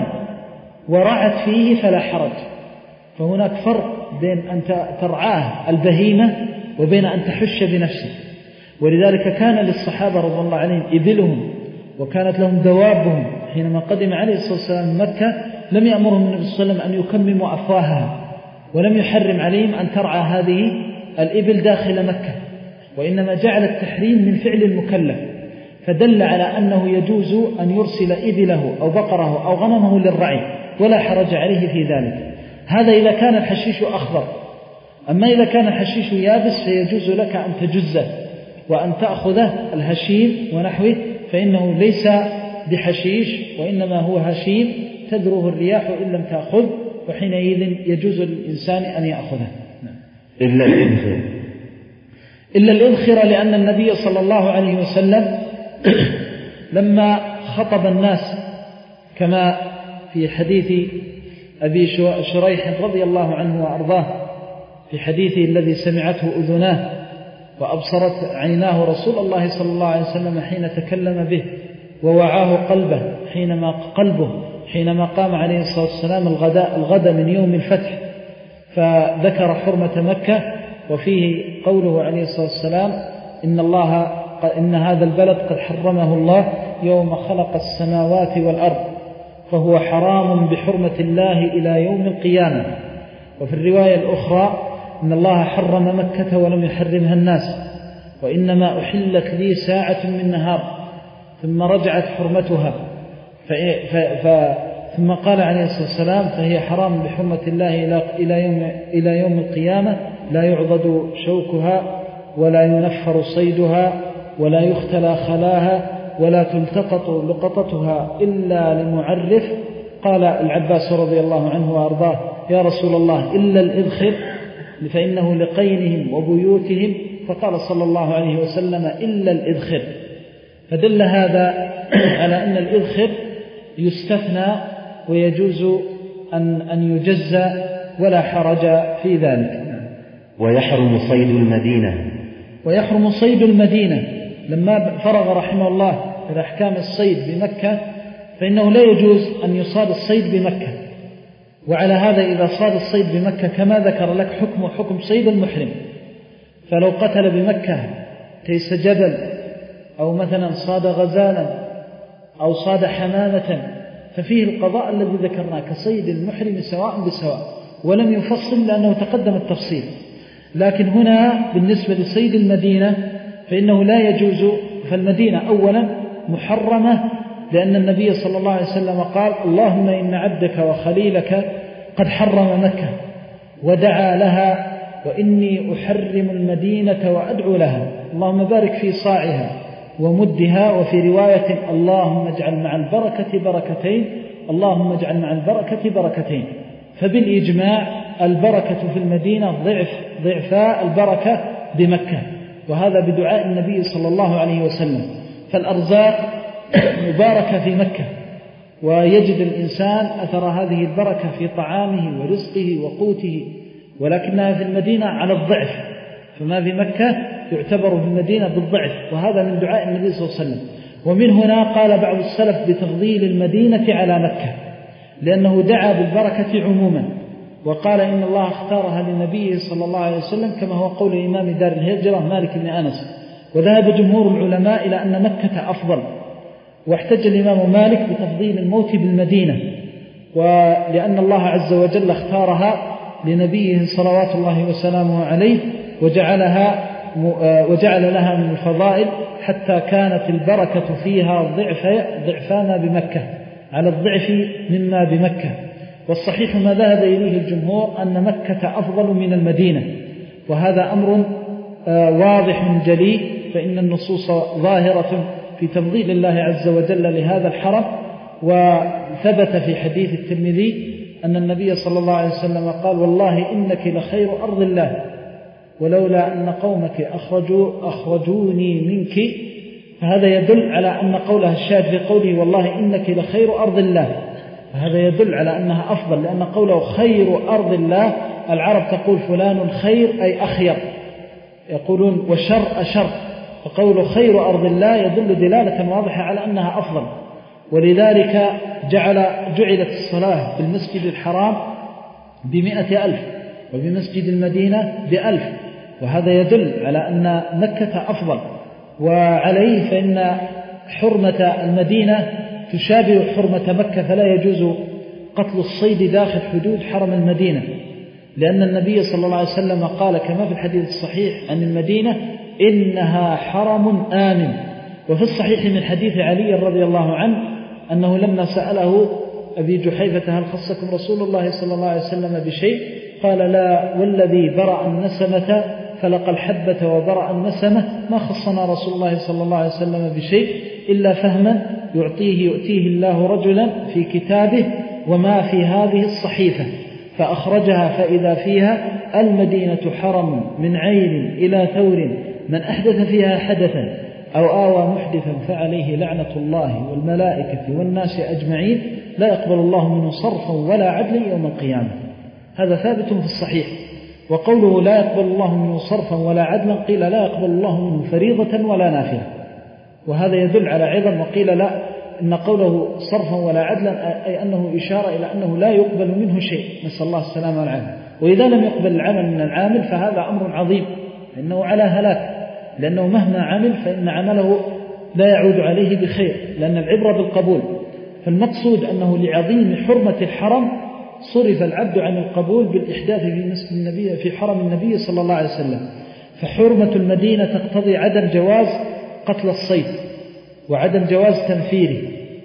Speaker 2: ورعت فيه فلا حرج، فهناك فرق بين أن ترعاه البهيمة وبين أن تحش بنفسك. ولذلك كان للصحابة رضي الله عليهم إبلهم وكانت لهم دوابهم. حينما قدم عليه الصلاة والسلام مكة لم يأمرهم النبي صلى الله عليه وسلم أن يكمموا أفواهها، ولم يحرم عليهم أن ترعى هذه الإبل داخل مكة، وإنما جعل التحريم من فعل المكلف، فدل على أنه يجوز أن يرسل إبله أو بقره أو غنمه للرعي ولا حرج عليه في ذلك. هذا إذا كان الحشيش أخضر. أما إذا كان الحشيش يابس فيجوز لك أن تجزه وأن تأخذه الهشيم ونحوه، فإنه ليس بحشيش وإنما هو هشيم تدره الرياح إن لم تأخذ، وحينئذ يجوز للإنسان أن يأخذه.
Speaker 1: إلا الإذخر.
Speaker 2: إلا الإذخر لأن النبي صلى الله عليه وسلم لما خطب الناس كما في حديث أبي شريح رضي الله عنه وأرضاه، في حديثه الذي سمعته أذناه وأبصرت عيناه رسول الله صلى الله عليه وسلم حين تكلم به، ووعاه قلبه حينما قلبه حينما قام عليه الصلاة والسلام الغداء الغد من يوم الفتح، فذكر حرمة مكة، وفيه قوله عليه الصلاة والسلام: إن الله إن هذا البلد قد حرمه الله يوم خلق السماوات والأرض، فهو حرام بحرمة الله إلى يوم القيامة. وفي الرواية الأخرى: إن الله حرم مكة ولم يحرمها الناس، وإنما أحلت لي ساعة من نهار ثم رجعت حرمتها، ف... ف... ف... ثم قال عليه الصلاة والسلام: فهي حرام بحرمة الله إلى يوم, إلى يوم القيامة، لا يعضد شوكها ولا ينفر صيدها ولا يختلى خلاها ولا تلتقط لقطتها إلا لمعرف. قال العباس رضي الله عنه وأرضاه: يا رسول الله إلا الإذخر فإنه لقينهم وبيوتهم، فقال صلى الله عليه وسلم: إلا الإذخر. فدل هذا على أن الإذخر يستثنى ويجوز أن, أن يجزى ولا حرج في ذلك.
Speaker 1: ويحرم صيد المدينة.
Speaker 2: ويحرم صيد المدينة لما فرغ رحمه الله من أحكام الصيد بمكة، فإنه لا يجوز أن يصاد الصيد بمكة. وعلى هذا إذا صاد الصيد بمكة كما ذكر لك حكم حكم صيد المحرم، فلو قتل بمكة تيس جبل أو مثلا صاد غزالا أو صاد حمامة ففيه القضاء الذي ذكرناه كصيد المحرم سواء بسواء، ولم يفصل لأنه تقدم التفصيل. لكن هنا بالنسبة لصيد المدينة فإنه لا يجوز. فالمدينة أولا محرمة لأن النبي صلى الله عليه وسلم قال: اللهم إن عبدك وخليلك قد حرم مكة ودعا لها، وإني أحرم المدينة وأدعو لها، اللهم بارك في صاعها ومدها. وفي رواية: اللهم اجعل مع البركة بركتين، اللهم اجعل مع البركة بركتين. فبالإجماع البركة في المدينة ضعف ضعفاء البركة بمكة، وهذا بدعاء النبي صلى الله عليه وسلم. فالأرزاق مباركة في مكة، ويجد الإنسان أثر هذه البركة في طعامه ورزقه وقوته، ولكنها في المدينة على الضعف. فما في مكة يعتبر في المدينة بالضعف، وهذا من دعاء النبي صلى الله عليه وسلم. ومن هنا قال بعض السلف بتفضيل المدينة على مكة، لأنه دعا بالبركة عموما، وقال إن الله اختارها لنبيه صلى الله عليه وسلم، كما هو قول إمام دار الهجرة مالك بن أنس. وذهب جمهور العلماء إلى أن مكة أفضل، واحتج الإمام مالك بتفضيل الموت بالمدينة، ولأن الله عز وجل اختارها لنبيه صلوات الله وسلامه عليه، وجعلها وجعل لها من الفضائل حتى كانت البركة فيها ضعف ضعفان بمكة على الضعف مما بمكة. والصحيح ما ذهب إليه الجمهور أن مكة أفضل من المدينة، وهذا أمر واضح جلي، فإن النصوص ظاهرة في تفضيل الله عز وجل لهذا الحرم. وثبت في حديث الترمذي أن النبي صلى الله عليه وسلم قال: والله إنك لخير أرض الله، ولولا أن قومك أخرجوا أخرجوني منك. فهذا يدل على أن قولها الشاهد في قوله والله إنك لخير أرض الله، فهذا يدل على أنها أفضل، لأن قوله خير أرض الله العرب تقول فلان خير أي أخير، يقولون وشر أشر، فقوله خير أرض الله يدل دلالة واضحة على أنها أفضل. ولذلك جعل جعلت الصلاة بالمسجد الحرام بمئة ألف، وبمسجد المدينة بألف، وهذا يدل على أن مكة أفضل. وعليه فإن حرمة المدينة تشابه حرمة مكة، فلا يجوز قتل الصيد داخل حدود حرم المدينة، لأن النبي صلى الله عليه وسلم قال كما في الحديث الصحيح عن المدينة: إنها حرم آمن. وفي الصحيح من حديث علي رضي الله عنه أنه لما سأله أبي جحيفة: هل خصكم رسول الله صلى الله عليه وسلم بشيء؟ قال: لا والذي برأ النسمة فلق الحبة وبرأ النسمة ما خصنا رسول الله صلى الله عليه وسلم بشيء إلا فهما يعطيه يؤتيه الله رجلا في كتابه وما في هذه الصحيفة، فأخرجها فإذا فيها: المدينة حرم من عين إلى ثور، من أحدث فيها حدثا أو آوى محدثا فعليه لعنة الله والملائكة والناس أجمعين، لا يقبل الله منه صرفا ولا عدلا يوم القيامة. هذا ثابت في الصحيح. وقوله لا يقبل الله منه صرفا ولا عدلا قيل لا يقبل الله منه فريضة ولا نافلة، وهذا يدل على عظم. وقيل لا إن قوله صرفا ولا عدلا أي أنه إشارة إلى أنه لا يقبل منه شيء، نسأل الله السلامة والعافية. وإذا لم يقبل العمل من العامل فهذا أمر عظيم، إنه على هلاك، لأنه مهما عمل فإن عمله لا يعود عليه بخير، لأن العبرة بالقبول. فالمقصود أنه لعظيم حرمة الحرم صرف العبد عن القبول بالإحداث في مسجد النبي في حرم النبي صلى الله عليه وسلم. فحرمة المدينة تقتضي عدم جواز قتل الصيد وعدم جواز تنفيره.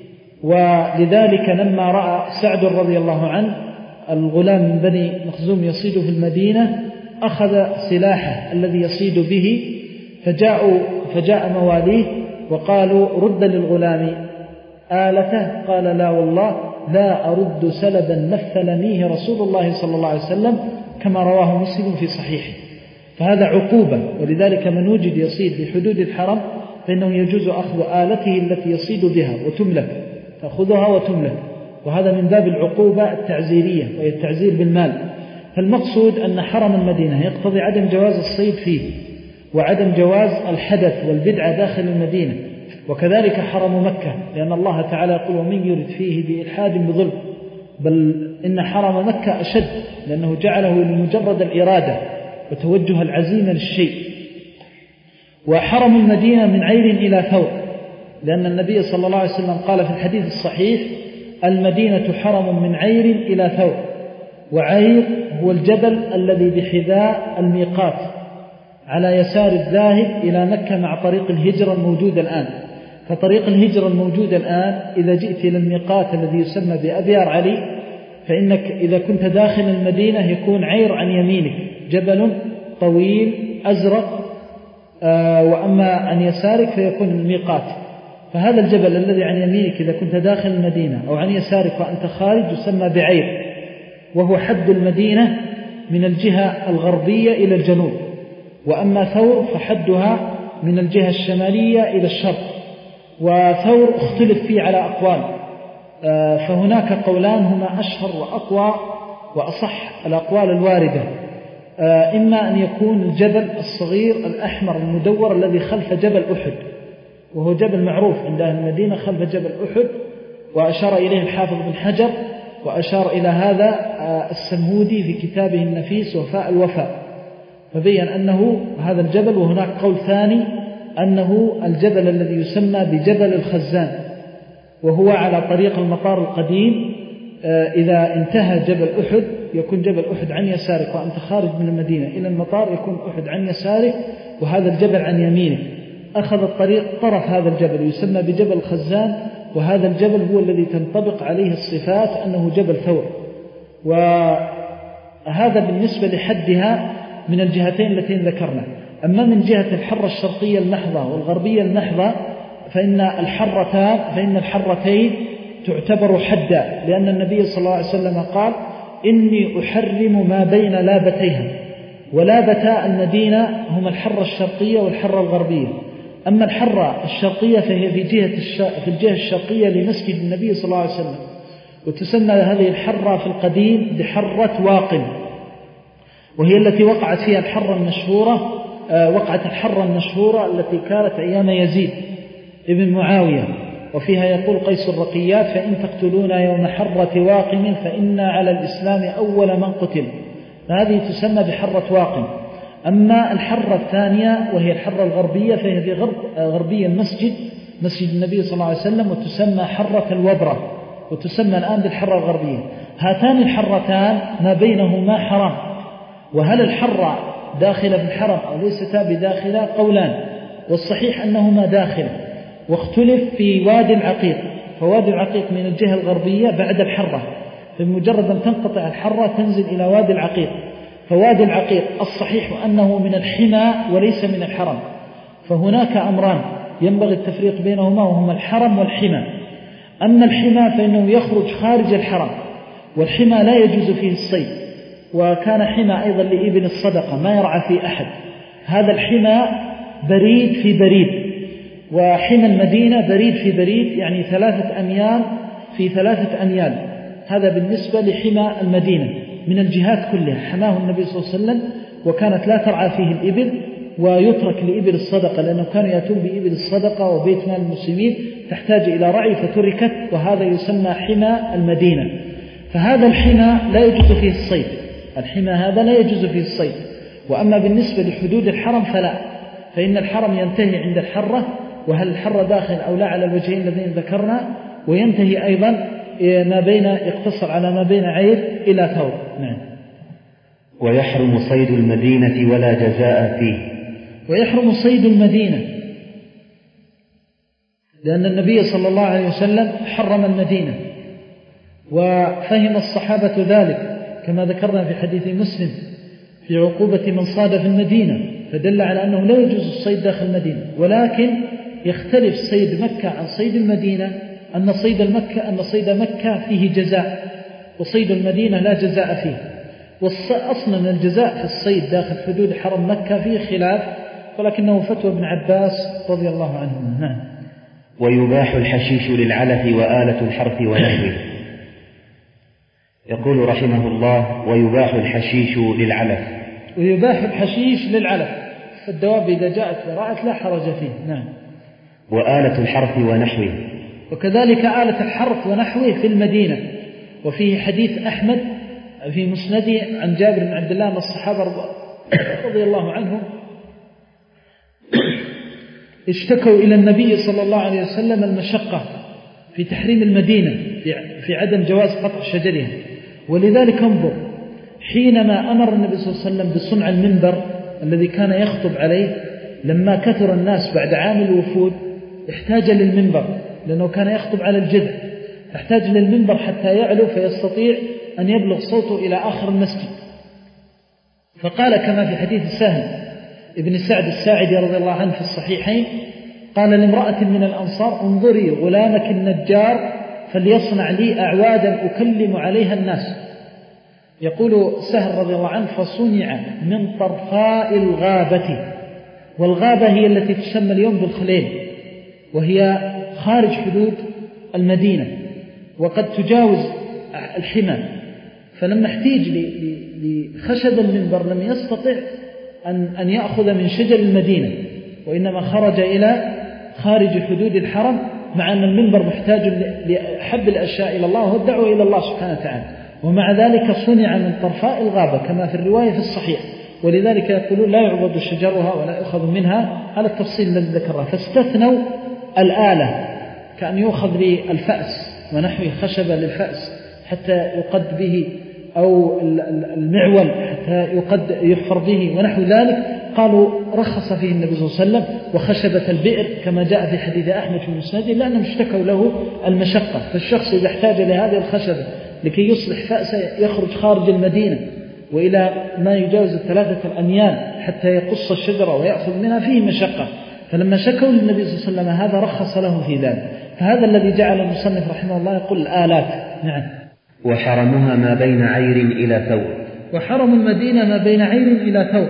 Speaker 2: ولذلك لما رأى سعد رضي الله عنه الغلام من بني مخزوم يصيد في المدينة أخذ سلاحه الذي يصيد به، فجاءوا فجاء مواليه وقالوا: رد للغلام آلته. قال: لا والله لا أرد سلبا مثلنيه رسول الله صلى الله عليه وسلم، كما رواه مسلم في صحيحه. فهذا عقوبة، ولذلك من وجد يصيد في حدود الحرم فإنه يجوز أخذ آلته التي يصيد بها وتملك، تأخذها وتملك، وهذا من باب العقوبة التعزيرية وهي التعزير بالمال. فالمقصود أن حرم المدينة يقتضي عدم جواز الصيد فيه وعدم جواز الحدث والبدعة داخل المدينة، وكذلك حرم مكة، لأن الله تعالى يقول: ومن يرد فيه بإلحاد بظلم. بل إن حرم مكة أشد، لأنه جعله لمجرد الإرادة وتوجه العزيمة للشيء. وحرم المدينة من عير إلى ثور، لأن النبي صلى الله عليه وسلم قال في الحديث الصحيح: المدينة حرم من عير إلى ثور. وعير هو الجبل الذي بحذاء الميقات على يسار الذاهب إلى مكة مع طريق الهجرة الموجود الآن. فطريق الهجرة الموجود الآن إذا جئت إلى الميقات الذي يسمى بأبيار علي، فإنك إذا كنت داخل المدينة يكون عير عن يمينك جبل طويل أزرق، آه وأما عن يسارك فيكون الميقات. فهذا الجبل الذي عن يمينك إذا كنت داخل المدينة أو عن يسارك وأنت خارج يسمى بعير، وهو حد المدينة من الجهة الغربية إلى الجنوب. وأما ثور فحدها من الجهة الشمالية إلى الشرق. وثور اختلف فيه على أقوال، فهناك قولان هما أشهر وأقوى وأصح الأقوال الواردة. إما أن يكون الجبل الصغير الأحمر المدور الذي خلف جبل أحد، وهو جبل معروف عند أهل المدينة خلف جبل أحد، وأشار إليه الحافظ بن حجر، وأشار إلى هذا السمهودي في كتابه النفيس وفاء الوفاء، فبين أنه هذا الجبل. وهناك قول ثاني أنه الجبل الذي يسمى بجبل الخزان، وهو على طريق المطار القديم. إذا انتهى جبل أحد يكون جبل أحد عن يسارك، وأنت خارج من المدينة إلى المطار يكون أحد عن يسارك، وهذا الجبل عن يمينك. أخذ الطريق طرف هذا الجبل يسمى بجبل الخزان، وهذا الجبل هو الذي تنطبق عليه الصفات أنه جبل ثور. وهذا بالنسبة لحدها من الجهتين التي ذكرنا. أما من جهة الحرة الشرقية المحضة والغربية المحضة فإن الحرتان فإن الحرتين تعتبر حدا، لأن النبي صلى الله عليه وسلم قال: إني أحرم ما بين لابتيها، ولابتا المدينة هما الحرة الشرقية والحرة الغربية. أما الحرة الشرقية فهي في جهة الش... في الجهة الشرقية لمسجد النبي صلى الله عليه وسلم، وتسمى هذه الحرة في القديم بحرة واقم، وهي التي وقعت فيها الحرة المشهورة وقعت الحرة المشهورة التي كانت أيام يزيد ابن معاوية، وفيها يقول قيس الرقيات: فإن تقتلونا يوم حرة واقم فإنا على الإسلام أول من قتل. فهذه تسمى بحرة واقم. أما الحرة الثانية وهي الحرة الغربية فهي في غرب غربية المسجد مسجد النبي صلى الله عليه وسلم، وتسمى حرة الوبرة، وتسمى الآن بالحرة الغربية. هاتان الحرتان ما بينهما حرام، وهل الحرة داخلة في الحرم أو ليستا بداخلة؟ قولان، والصحيح أنهما داخل. واختلف في وادي العقيق، فوادي العقيق من الجهة الغربية بعد الحرة، فبمجرد أن تنقطع الحرة تنزل إلى وادي العقيق. فوادي العقيق الصحيح أنه من الحمى وليس من الحرم، فهناك أمران ينبغي التفريق بينهما وهما الحرم والحمى. أما الحمى فإنه يخرج خارج الحرم، والحمى لا يجوز فيه الصيد، وكان حمى أيضا لإبل الصدقة ما يرعى في أحد. هذا الحمى بريد في بريد، وحمى المدينة بريد في بريد، يعني ثلاثة أميال في ثلاثة أميال. هذا بالنسبة لحمى المدينة من الجهات كلها، حماه النبي صلى الله عليه وسلم، وكانت لا ترعى فيه الإبل ويترك لإبل الصدقة، لأنه كانوا يأتون بإبل الصدقة وبيت مال المسلمين تحتاج إلى رعي فتركت، وهذا يسمى حمى المدينة. فهذا الحمى لا يجوز فيه الصيد، الحمى هذا لا يجوز فيه الصيد. وأما بالنسبة لحدود الحرم فلا، فإن الحرم ينتهي عند الحرة، وهل الحرة داخل أو لا على الوجهين الذين ذكرنا، وينتهي أيضا ما بين يقتصر على ما بين عير إلى ثور. نعم.
Speaker 1: ويحرم صيد المدينة ولا جزاء فيه.
Speaker 2: ويحرم صيد المدينة لأن النبي صلى الله عليه وسلم حرم المدينة، وفهم الصحابة ذلك كما ذكرنا في حديث مسلم في عقوبة من صاد في المدينة، فدل على أنه لا يجوز الصيد داخل المدينة. ولكن يختلف صيد مكة عن صيد المدينة، أن صيد المكة أن صيد مكة فيه جزاء، وصيد المدينة لا جزاء فيه. وأصلا الجزاء في الصيد داخل حدود حرم مكة فيه خلاف، ولكنه فتوى ابن عباس رضي الله عنه. نعم.
Speaker 1: ويباح الحشيش للعلف وآلة الحرث ونحوه. يقول رحمه الله: ويباح الحشيش للعلف.
Speaker 2: ويباح الحشيش للعلف، فالدواب إذا جاءت ورعت لا حرج فيه. نعم.
Speaker 1: وآلة الحرث ونحوه.
Speaker 2: وكذلك آلة الحرث ونحوه في المدينة. وفيه حديث أحمد في مسنده عن جابر بن عبد الله أن الصحابة رضي الله عنهم اشتكوا إلى النبي صلى الله عليه وسلم المشقة في تحريم المدينة، في عدم جواز قطع شجرها. ولذلك انظر، حينما أمر النبي صلى الله عليه وسلم بصنع المنبر الذي كان يخطب عليه، لما كثر الناس بعد عام الوفود احتاج للمنبر، لأنه كان يخطب على الجذع، احتاج للمنبر حتى يعلو فيستطيع أن يبلغ صوته إلى آخر المسجد. فقال كما في حديث سهل ابن سعد الساعدي رضي الله عنه في الصحيحين، قال لامرأة من الأنصار: انظري غلامك النجار فليصنع لي أعوادا أكلم عليها الناس. يقول سهل رضي الله عنه: فصنع من طرفاء الغابة، والغابة هي التي تسمى اليوم بالخليل، وهي خارج حدود المدينة وقد تجاوز الحمى. فلما احتيج لخشب المنبر لم يستطع أن, أن يأخذ من شجر المدينة، وإنما خرج إلى خارج حدود الحرم، مع أن المنبر محتاج لأحب الأشياء إلى الله والدعوة إلى الله سبحانه وتعالى، ومع ذلك صنع من طرفاء الغابة كما في الرواية في الصحيح. ولذلك يقولون لا يعبد شجرها ولا يؤخذ منها على التفصيل الذي ذكرها، فاستثنوا الآلة كأن يؤخذ بالفأس ونحو خشبة للفأس حتى يقد به، أو المعول حتى يقد يحفر به ونحو ذلك. قالوا رخص فيه النبي صلى الله عليه وسلم، وخشبة البئر كما جاء في حديث أحمد في مسنده لأنهم اشتكوا له المشقة. فالشخص إذا احتاج لهذه الخشبة لكي يصلح فأسه يخرج خارج المدينة وإلى ما يجاوز الثلاثة الأميال حتى يقص الشجرة ويأخذ منها فيه مشقة. فلما شكوا للنبي صلى الله عليه وسلم هذا رخص له في ذلك. فهذا الذي جعل المصنف رحمه الله يقول الآلات. نعم.
Speaker 1: وحرمها ما بين عير إلى ثور.
Speaker 2: وحرم المدينة ما بين عير إلى ثور،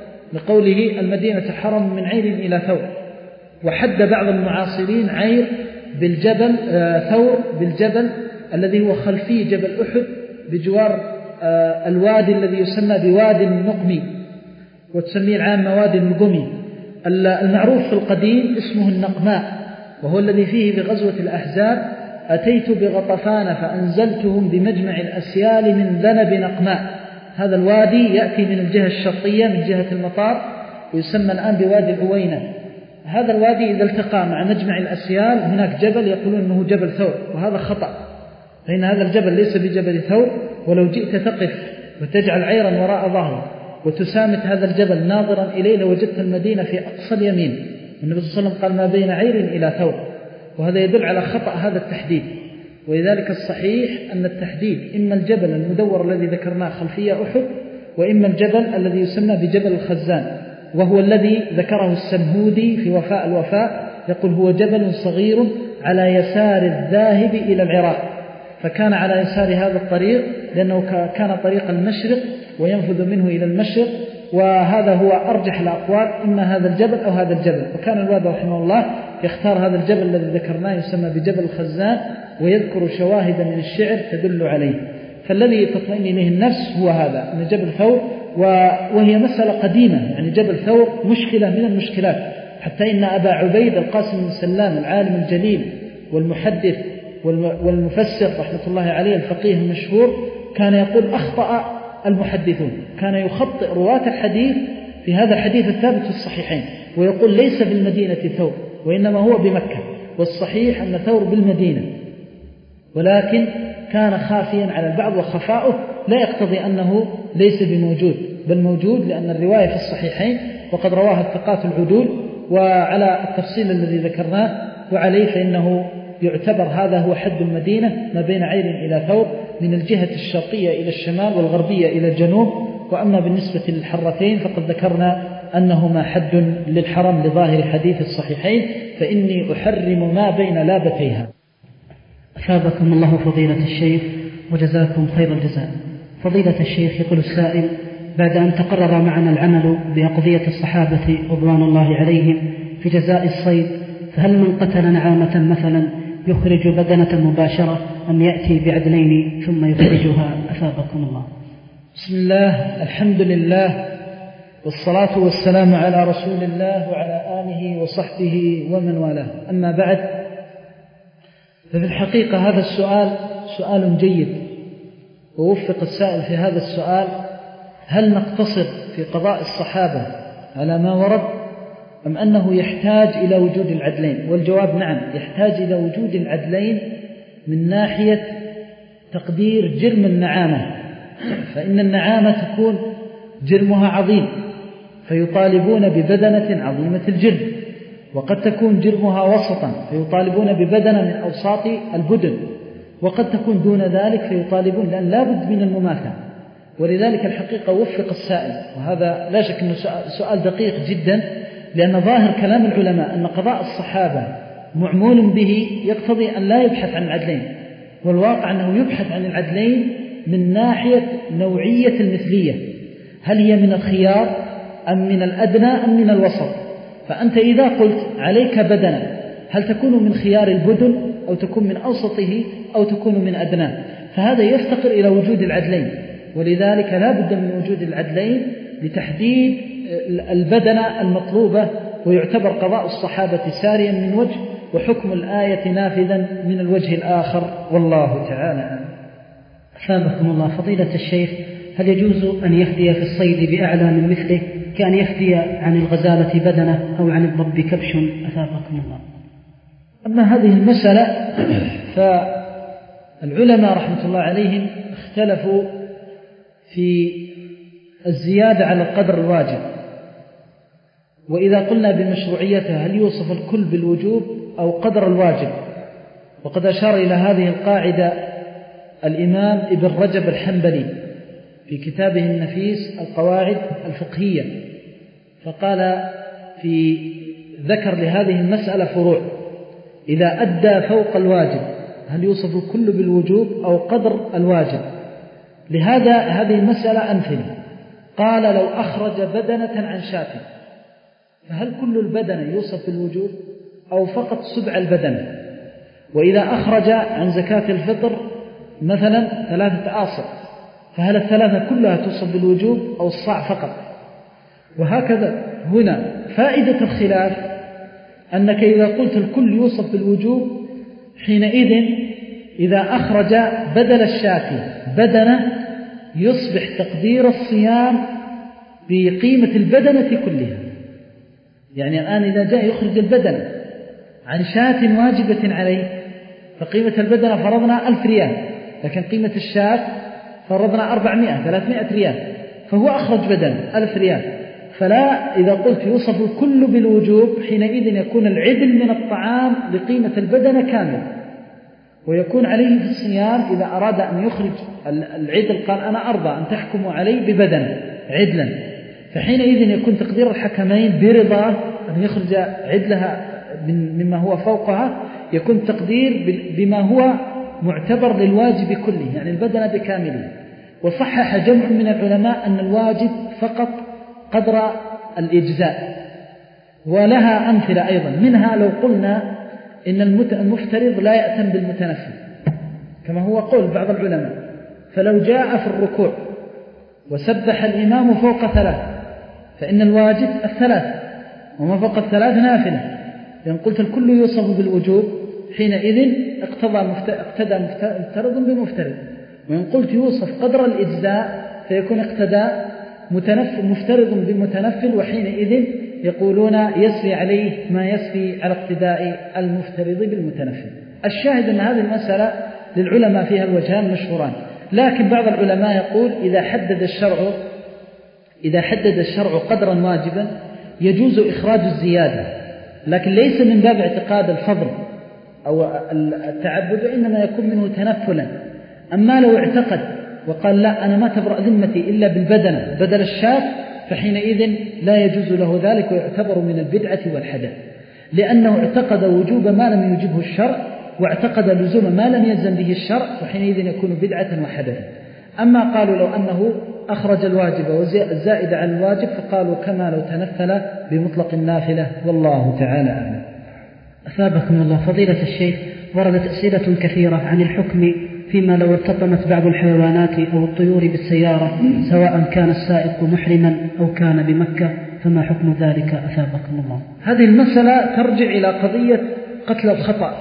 Speaker 2: لقوله المدينة حرم من عير إلى ثور. وحد بعض المعاصرين عير بالجبل، آه ثور بالجبل الذي هو خلفي جبل أحد بجوار آه الوادي الذي يسمى بوادي النقمي، وتسميه العامة وادي النقمي. المعروف في القديم اسمه النقماء، وهو الذي فيه بغزوة الأحزاب أتيت بغطفان فأنزلتهم بمجمع الأسيال من ذنب نقماء. هذا الوادي يأتي من الجهة الشرقية من جهة المطار، ويسمى الآن بوادي العوينة. هذا الوادي إذا التقى مع مجمع الأسيال هناك جبل يقولون أنه جبل ثور، وهذا خطأ، فإن هذا الجبل ليس بجبل ثور. ولو جئت تقف وتجعل عيرا وراء ظهره وتسامت هذا الجبل ناظرا إليه لوجدت المدينة في أقصى اليمين. النبي صلى الله عليه وسلم قال ما بين عير إلى ثور، وهذا يدل على خطأ هذا التحديد. ولذلك الصحيح أن التحديد إما الجبل المدور الذي ذكرناه خلفية أحد، وإما الجبل الذي يسمى بجبل الخزان، وهو الذي ذكره السمهودي في وفاء الوفاء، يقول هو جبل صغير على يسار الذاهب إلى العراق. فكان على يسار هذا الطريق لأنه كان طريق المشرق وينفذ منه إلى المشرق، وهذا هو أرجح الأقوال، إما هذا الجبل أو هذا الجبل. وكان الوالد رحمه الله يختار هذا الجبل الذي ذكرناه يسمى بجبل الخزان، ويذكر شواهد من الشعر تدل عليه. فالذي تطمئن إليه النفس هو هذا من جبل ثور، وهي مسألة قديمة. يعني جبل ثور مشكلة من المشكلات، حتى إن أبا عبيد القاسم بن سلام العالم الجليل والمحدث والمفسر رحمة الله عليه الفقيه المشهور كان يقول أخطأ المحدثون، كان يخطئ رواة الحديث في هذا الحديث الثابت في الصحيحين، ويقول ليس بالمدينة ثور وإنما هو بمكة، والصحيح أن ثور بالمدينة، ولكن كان خافيا على البعض، وخفاؤه لا يقتضي أنه ليس بموجود، بل موجود لأن الرواية في الصحيحين وقد رواها الثقات العدول. وعلى التفصيل الذي ذكرناه وعليه فإنه يعتبر هذا هو حد المدينة ما بين عير إلى ثور من الجهة الشرقية إلى الشمال والغربية إلى الجنوب. وأما بالنسبة للحرتين فقد ذكرنا أنهما حد للحرم لظاهر حديث الصحيحين، فإني أحرم ما بين لابتيها.
Speaker 3: أثابكم الله فضيلة الشيخ وجزاكم خير الجزاء. فضيلة الشيخ، يقول السائل: بعد أن تقرر معنا العمل بأقضية الصحابة رضوان الله عليهم في جزاء الصيد، فهل من قتل نعامة مثلا يخرج بدنة مباشرة أم يأتي بعدلين ثم يخرجها؟ أثابكم الله.
Speaker 2: بسم الله، الحمد لله، والصلاة والسلام على رسول الله وعلى آله وصحبه ومن والاه. أما بعد، ففي الحقيقة هذا السؤال سؤال جيد، ووفق السائل في هذا السؤال: هل نقتصر في قضاء الصحابة على ما ورد أم أنه يحتاج إلى وجود العدلين؟ والجواب نعم، يحتاج إلى وجود العدلين من ناحية تقدير جرم النعامة، فإن النعامة تكون جرمها عظيم فيطالبون ببدنة عظيمة الجرم، وقد تكون جرمها وسطا فيطالبون ببدنة من أوساط البدن، وقد تكون دون ذلك فيطالبون، لأن لا بد من المماثلة. ولذلك الحقيقة وفق السائل، وهذا لا شك أنه سؤال دقيق جدا، لأن ظاهر كلام العلماء أن قضاء الصحابة معمول به يقتضي أن لا يبحث عن العدلين، والواقع أنه يبحث عن العدلين من ناحية نوعية المثلية، هل هي من الخيار أم من الأدنى أم من الوسط؟ فأنت إذا قلت عليك بدنة، هل تكون من خيار البدن أو تكون من أوسطه أو تكون من أدناه؟ فهذا يفتقر إلى وجود العدلين. ولذلك لا بد من وجود العدلين لتحديد البدنة المطلوبة، ويعتبر قضاء الصحابة ساريا من وجه وحكم الآية نافذا من الوجه الآخر، والله تعالى.
Speaker 3: أثابكم الله فضيلة الشيخ، هل يجوز أن يفدي في الصيد بأعلى من مثله كأن يفدي عن الغزالة بدنة أو عن الضب كبش؟ أثابكم الله.
Speaker 2: أما هذه المسألة فالعلماء رحمة الله عليهم اختلفوا في الزيادة على القدر الواجب، وإذا قلنا بمشروعيتها هل يوصف الكل بالوجوب أو قدر الواجب؟ وقد أشار إلى هذه القاعدة الإمام ابن رجب الحنبلي في كتابه النفيس القواعد الفقهية، فقال في ذكر لهذه المسألة فروع: إذا أدى فوق الواجب هل يوصف الكل بالوجوب أو قدر الواجب؟ لهذا هذه المسألة أمثلة. قال: لو أخرج بدنة عن شاة فهل كل البدنة يوصف بالوجوب أو فقط سبع البدنة؟ وإذا أخرج عن زكاة الفطر مثلا ثلاثة آصع فهل الثلاثة كلها توصف بالوجوب أو الصاع فقط؟ وهكذا هنا فائدة الخلاف أنك إذا قلت الكل يوصف بالوجوب حينئذ إذا أخرج بدل الشاة بدنة يصبح تقدير الصيام بقيمة البدنة كلها. يعني الآن إذا جاء يخرج البدنة عن شاة واجبة عليه فقيمة البدنة فرضنا ألف ريال، لكن قيمة الشاة فرضنا أربعمائة ثلاثمائة ريال، فهو أخرج بدنة ألف ريال. فلا إذا قلت يوصف الكل بالوجوب حينئذ يكون العدل من الطعام لقيمة البدنة كامل، ويكون عليه في الصيام إذا أراد أن يخرج العدل قال أنا أرضى أن تحكموا علي ببدنة عدلا، فحينئذ يكون تقدير الحكمين برضاه أن يخرج عدلها مما هو فوقها، يكون تقدير بما هو معتبر للواجب كله، يعني البدنة بكامله. وصحح جمع من العلماء أن الواجب فقط قدر الإجزاء، ولها أمثلة أيضا، منها لو قلنا إن المفترض لا يأتم بالمتنفل كما هو قول بعض العلماء، فلو جاء في الركوع وسبح الإمام فوق ثلاث فإن الواجب الثلاث وما فوق الثلاث نافلة، لأن قلت الكل يوصف بالوجوب حينئذ اقتضى اقتدى مفترض بمفترض، وإن قلت يوصف قدر الإجزاء فيكون اقتدى متنفل مفترض بمتنفل، وحينئذ يقولون يسري عليه ما يسري على اقتداء المفترض بالمتنفل. الشاهد أن هذه المسألة للعلماء فيها الوجهان مشهوران، لكن بعض العلماء يقول إذا حدد الشرع إذا حدد الشرع قدرا واجبا يجوز إخراج الزيادة، لكن ليس من باب اعتقاد الفضل أو التعبد، وإنما يكون منه تنفلا. أما لو اعتقد وقال لا أنا ما تبرأ ذمتي إلا بالبدنة بدل الشاة فحينئذ لا يجوز له ذلك ويعتبر من البدعة والحدث، لأنه اعتقد وجوب ما لم يجبه الشرع واعتقد لزوم ما لم يلزم به الشرع، وحينئذ يكون بدعة وحدثا. أما قالوا لو أنه أخرج الواجب والزائد على الواجب فقالوا كما لو تنفل بمطلق النافلة، والله تعالى أعلم.
Speaker 3: أثابكم الله فضيلة الشيخ، وردت أسئلة كثيرة عن الحكم فيما لو ارتطمت بعض الحيوانات أو الطيور بالسيارة سواء كان السائق محرما أو كان بمكة، فما حكم ذلك أثابكم الله؟
Speaker 2: هذه المسألة ترجع إلى قضية قتل الخطأ،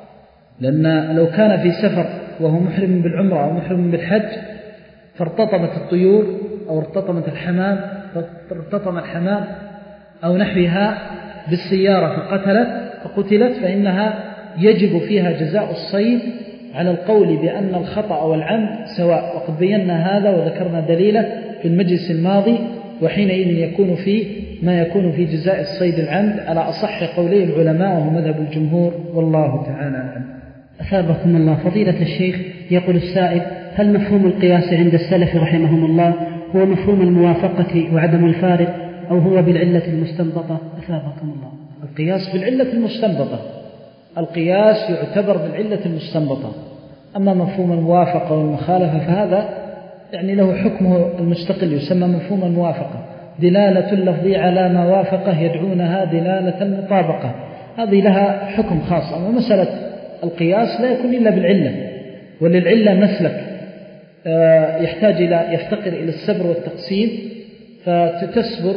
Speaker 2: لأن لو كان في سفر وهو محرم بالعمرة أو محرم بالحج فارتطمت الطيور أو ارتطمت الحمام ارتطم الحمام أو نحوها بالسيارة فقتلت فقتلت فإنها يجب فيها جزاء الصيد على القول بأن الخطأ والعمد سواء، وقد بينا هذا وذكرنا دليله في المجلس الماضي، وحينئذ يكون في ما يكون في جزاء الصيد العمد على أصح قولي العلماء وهو مذهب الجمهور، والله تعالى أعلم.
Speaker 3: أثابكم الله فضيلة الشيخ، يقول السائل: هل مفهوم القياس عند السلف رحمهم الله هو مفهوم الموافقة وعدم الفارق أو هو بالعلة المستنبطة؟ أثابكم الله.
Speaker 2: القياس بالعلة المستنبطة، القياس يعتبر بالعلة المستنبطة، أما مفهوم الموافقة والمخالفة فهذا يعني له حكمه المستقل يسمى مفهوم الموافقة، دلالة اللفظ على ما وافقه يدعونها دلالة المطابقة، هذه لها حكم خاص. أما مسألة القياس لا يكون إلا بالعلة، وللعلة مسلك يحتاج إلى يفتقر إلى السبر والتقسيم، فتتسبر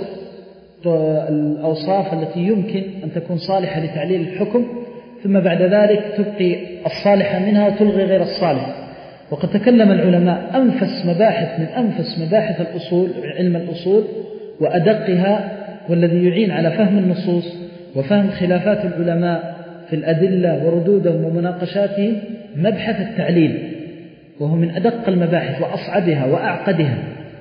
Speaker 2: الأوصاف التي يمكن أن تكون صالحة لتعليل الحكم، ثم بعد ذلك تبقي الصالحة منها وتلغي غير الصالح. وقد تكلم العلماء أنفس مباحث من أنفس مباحث الأصول، علم الأصول وأدقها، والذي يعين على فهم النصوص وفهم خلافات العلماء في الأدلة وردودهم ومناقشاتهم، مبحث التعليل، وهو من أدق المباحث وأصعبها وأعقدها.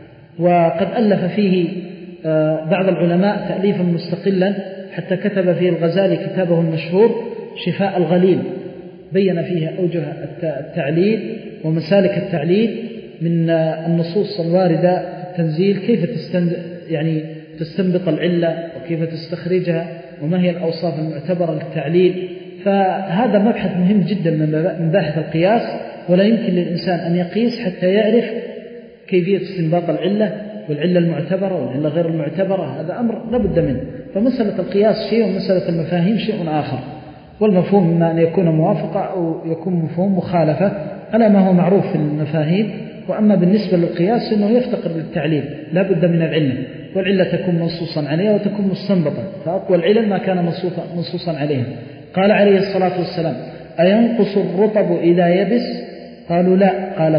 Speaker 2: وقد ألف فيه بعض العلماء تأليفا مستقلا، حتى كتب فيه الغزالي كتابه المشهور شفاء الغليل، بين فيه أوجه التعليل ومسالك التعليل من النصوص الواردة في التنزيل، كيف يعني تستنبط العلة وكيف تستخرجها وما هي الأوصاف المعتبرة للتعليل. فهذا مبحث مهم جدا من مباحث القياس، ولا يمكن للإنسان أن يقيس حتى يعرف كيفية استنباط العلة والعلة المعتبرة والعلة غير المعتبرة. هذا أمر لا بد منه. فمسألة القياس شيء ومسألة المفاهيم شيء آخر، والمفهوم إما أن يكون موافقة أو يكون مفهوم مخالفة على ما هو معروف في المفاهيم. وأما بالنسبة للقياس إنه يفتقر للتعليل، لا بد من العلة، والعلة تكون منصوصا عليها وتكون مستنبطة، فأقوى العلل ما كان منصوصا عليها. قال عليه الصلاة والسلام: أينقص الرطب إذا يبس؟ قالوا لا. قال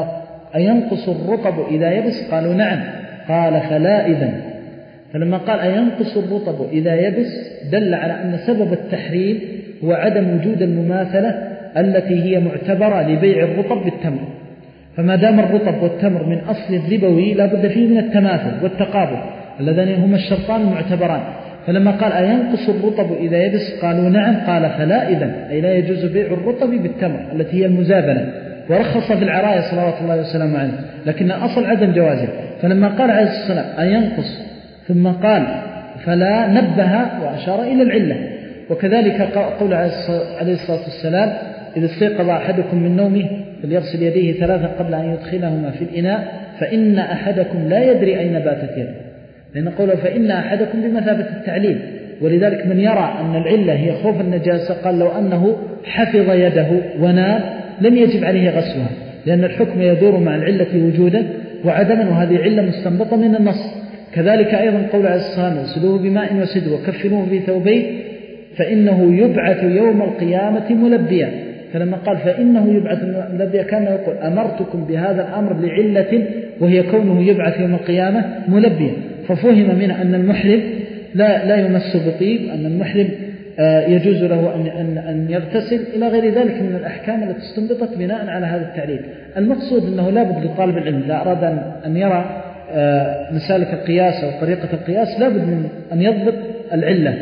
Speaker 2: أينقص الرطب إذا يبس؟ قالوا نعم. قال فلا إذن. فلما قال أينقص الرطب إذا يبس دل على أن سبب التحريم هو عدم وجود المماثلة التي هي معتبرة لبيع الرطب بالتمر. فما دام الرطب والتمر من أصل الربوي لا بد فيه من التماثل والتقابل اللذان هما الشرطان المعتبران. فلما قال أينقص الرطب إذا يبس قالوا نعم. قال فلا إذن، أي لا يجوز بيع الرطب بالتمر التي هي المزابنة. ورخص في العراية صلوات الله وسلامه عليه، لكن أصل عدم جوازه. فلما قال عليه الصلاة والسلام أينقص ثم قال فلا، نبه وأشار إلى العلة. وكذلك قول عليه الصلاة والسلام: إذا استيقظ أحدكم من نومه فليغسل يديه ثلاثا قبل أن يدخلهما في الإناء فإن أحدكم لا يدري أين باتت يده. لأن قوله فإن أحدكم بمثابة التعليل، ولذلك من يرى أن العلة هي خوف النجاسة قال لو أنه حفظ يده ونام لم يجب عليه غسلها، لأن الحكم يدور مع العلة وجودا وعدما، وهذه علة مستنبطة من النص. كذلك أيضا قول عليه الصلاة والسلام: اغسلوه بماء وسدر وكفنوه في ثوبين فإنه يبعث يوم القيامة ملبيا. فلما قال فإنه يبعث ملبيا كان يقول أمرتكم بهذا الأمر لعلة وهي كونه يبعث يوم القيامة ملبيا. ففهم منه أن المحرم لا, لا يمس بطيب، أن المحرم يجوز له أن, أن, أن يغتسل إلى غير ذلك من الأحكام التي استنبطت بناء على هذا التعليل. المقصود أنه لا بد لطالب العلم لا أراد أن يرى مسالك القياس أو طريقة القياس لا بد من أن يضبط العلة،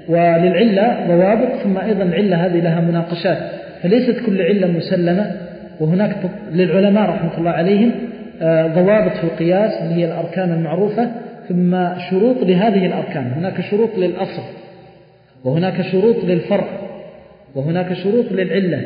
Speaker 2: وللعلة ضوابط، ثم أيضا العلة هذه لها مناقشات، فليست كل علة مسلمة. وهناك للعلماء رحمة الله عليهم ضوابط في القياس اللي هي الأركان المعروفة، ثم شروط لهذه الأركان. هناك شروط للأصل، وهناك شروط للفرع، وهناك شروط للعلة.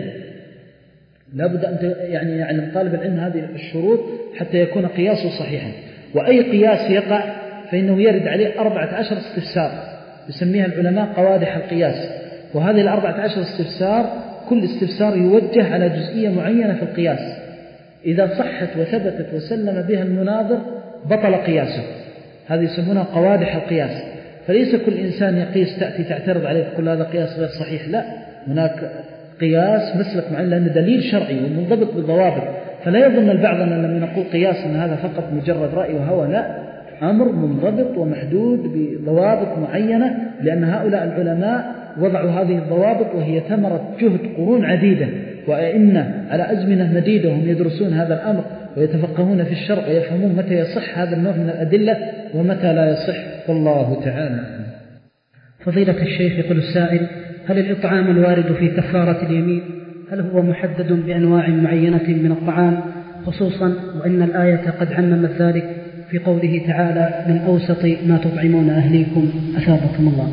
Speaker 2: لا بد أن يعني يعلم طالب العلم هذه الشروط حتى يكون قياسه صحيحا. وأي قياس يقع فإنه يرد عليه أربعة عشر استفسار يسميها العلماء قوادح القياس. وهذه الأربعة عشر استفسار كل استفسار يوجه على جزئية معينة في القياس، إذا صحت وثبتت وسلم بها المناظر بطل قياسه. هذه يسمونها قوادح القياس. فليس كل إنسان يقيس تأتي تعترض عليه تقول هذا قياس غير صحيح، لا، هناك قياس مسلك معين لأنه دليل شرعي ومنضبط بالضوابط. فلا يظن البعض أن لما نقول قياس أن هذا فقط مجرد رأي وهوى، لا، أمر منضبط ومحدود بضوابط معينة، لأن هؤلاء العلماء وضعوا هذه الضوابط وهي ثمرة جهد قرون عديدة وإن على أزمنة مديدة هم يدرسون هذا الأمر ويتفقهون في الشرع ويفهمون متى يصح هذا النوع من الأدلة ومتى لا يصح، والله تعالى.
Speaker 3: فضيلة الشيخ، يقول السائل: هل الإطعام الوارد في كفارة اليمين هل هو محدد بأنواع معينة من الطعام، خصوصا وأن الآية قد عممت ذلك في قوله تعالى: من أوسط ما تطعمون أهليكم أثابكم الله؟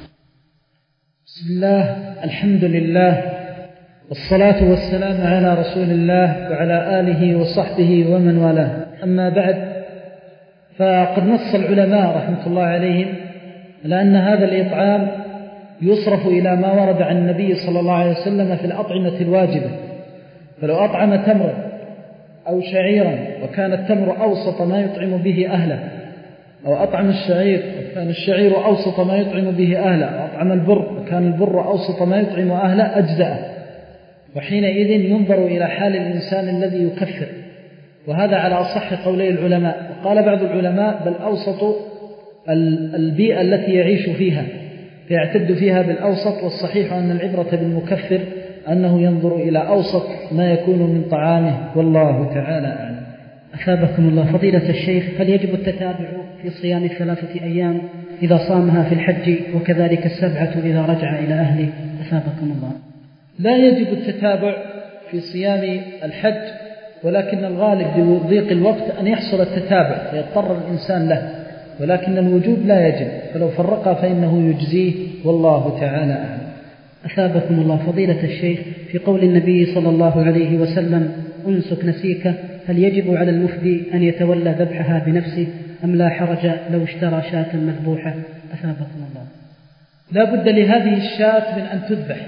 Speaker 2: بسم الله، الحمد لله، والصلاة والسلام على رسول الله وعلى آله وصحبه ومن والاه. أما بعد، فقد نص العلماء رحمة الله عليهم على أن هذا الإطعام يصرف إلى ما ورد عن النبي صلى الله عليه وسلم في الأطعمة الواجبة. فلو أطعم تمرا أو شعيرا وكان التمر أوسط ما يطعم به أهله، أو أطعم الشعير وكان الشعير أوسط ما يطعم به أهله، أو أطعم البر وكان البر أوسط ما يطعم أهله أجزأه. وحينئذ ينظر إلى حال الإنسان الذي يكفر، وهذا على أصح قولي العلماء. وقال بعض العلماء بل أوسط البيئة التي يعيش فيها فيعتد فيها بالأوسط، والصحيح أن العبرة بالمكفر أنه ينظر إلى أوسط ما يكون من طعامه، والله تعالى أعلم.
Speaker 3: أثابكم الله فضيلة الشيخ، هل يجب التتابع في صيام ثلاثة أيام إذا صامها في الحج وكذلك السبعة إذا رجع إلى أهله؟ أثابكم الله.
Speaker 2: لا يجب التتابع في صيام الحج، ولكن الغالب بضيق الوقت أن يحصل التتابع فيضطر الإنسان له، ولكن الوجوب لا يجب، فلو فرق فإنه يجزيه، والله تعالى أعلم.
Speaker 3: أثابكم الله فضيلة الشيخ، في قول النبي صلى الله عليه وسلم أنسك نسيك، هل يجب على المفدي أن يتولى ذبحها بنفسه أم لا حرج لو اشترى شاة مذبوحة؟ أثابكم الله.
Speaker 2: لا بد لهذه الشاة من أن تذبح،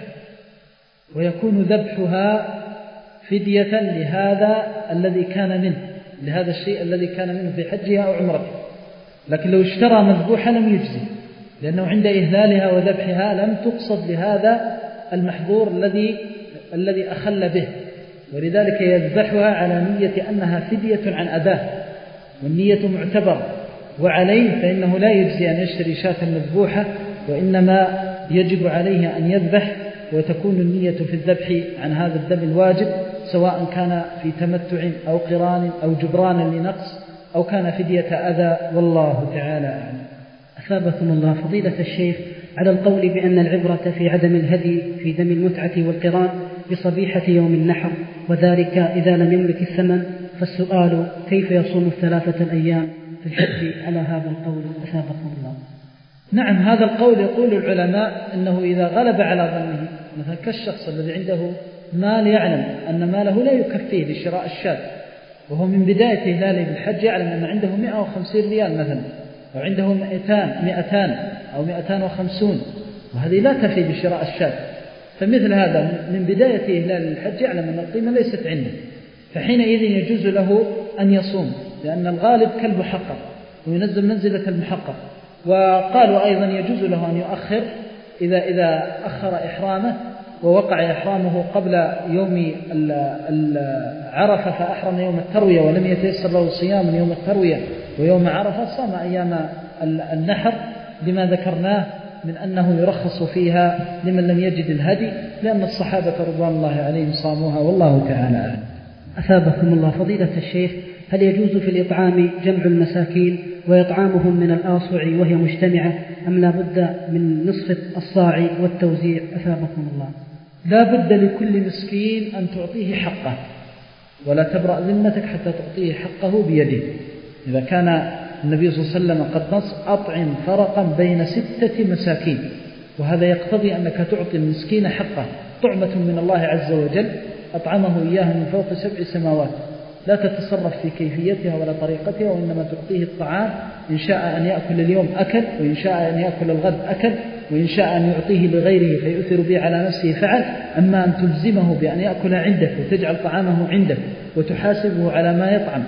Speaker 2: ويكون ذبحها فدية لهذا الذي كان منه، لهذا الشيء الذي كان منه في حجها أو عمرته. لكن لو اشترى مذبوحة لم يجزي، لأنه عند إهلالها وذبحها لم تقصد لهذا المحظور الذي الذي أخل به، ولذلك يذبحها على نية أنها فدية عن أداه، والنية معتبرة، وعليه فإنه لا يجزي أن يشتري شاة مذبوحة، وإنما يجب عليه أن يذبح، وتكون النية في الذبح عن هذا الدم الواجب، سواء كان في تمتع أو قران أو جبران لنقص أو كان فدية أذى، والله تعالى أعلم.
Speaker 3: أثابكم الله فضيلة الشيخ، على القول بأن العبرة في عدم الهدي في دم المتعة والقران بصبيحة يوم النحر، وذلك إذا لم يملك الثمن، فالسؤال كيف يصوم الثلاثة الأيام في الحج على هذا القول؟ أثابكم الله.
Speaker 2: نعم، هذا القول يقول العلماء أنه إذا غلب على ظنه، مثلا كالشخص الذي عنده مال يعلم أن ماله لا يكفيه لشراء الشاة، وهو من بداية إهلاله بالحج يعلم أن عنده مئة وخمسين ريال مثلا، أو عنده مئتان مئتان أو مئتان وخمسون، وهذه لا تفي بشراء الشاة، فمثل هذا من بداية إهلال الحج يعلم أن القيمة ليست عنده، فحينئذ يجوز له أن يصوم، لأن الغالب كالمحقق وينزل منزلة المحقق. وقالوا أيضا يجوز له أن يؤخر إذا إذا أخر إحرامه ووقع إحرامه قبل يوم عرفة فأحرم يوم التروية ولم يتيسر له صيام يوم التروية ويوم عرفة، صام أيام النحر لما ذكرناه من أنه يرخص فيها لمن لم يجد الهدي، لأن الصحابة رضوان الله عليهم صاموها، والله تعالى أعلم.
Speaker 3: أثابكم الله فضيلة الشيخ، هل يجوز في الإطعام جمع المساكين وإطعامهم من الآصع وهي مجتمعة، أم لا بد من نصف الصاع والتوزيع؟ أثابكم الله.
Speaker 2: لا بد لكل مسكين أن تعطيه حقه، ولا تبرأ ذمتك حتى تعطيه حقه بيده. إذا كان النبي صلى الله عليه وسلم قد نص أطعم فرقا بين ستة مساكين، وهذا يقتضي أنك تعطي المسكين حقه، طعمة من الله عز وجل أطعمه إياه من فوق سبع سماوات، لا تتصرف في كيفيتها ولا طريقتها، وإنما تعطيه الطعام، إن شاء أن يأكل اليوم أكل، وإن شاء أن يأكل الغد أكل، وإن شاء أن يعطيه لغيره فيؤثر به على نفسه فعل. أما أن تلزمه بأن يأكل عندك وتجعل طعامه عندك وتحاسبه على ما يطعم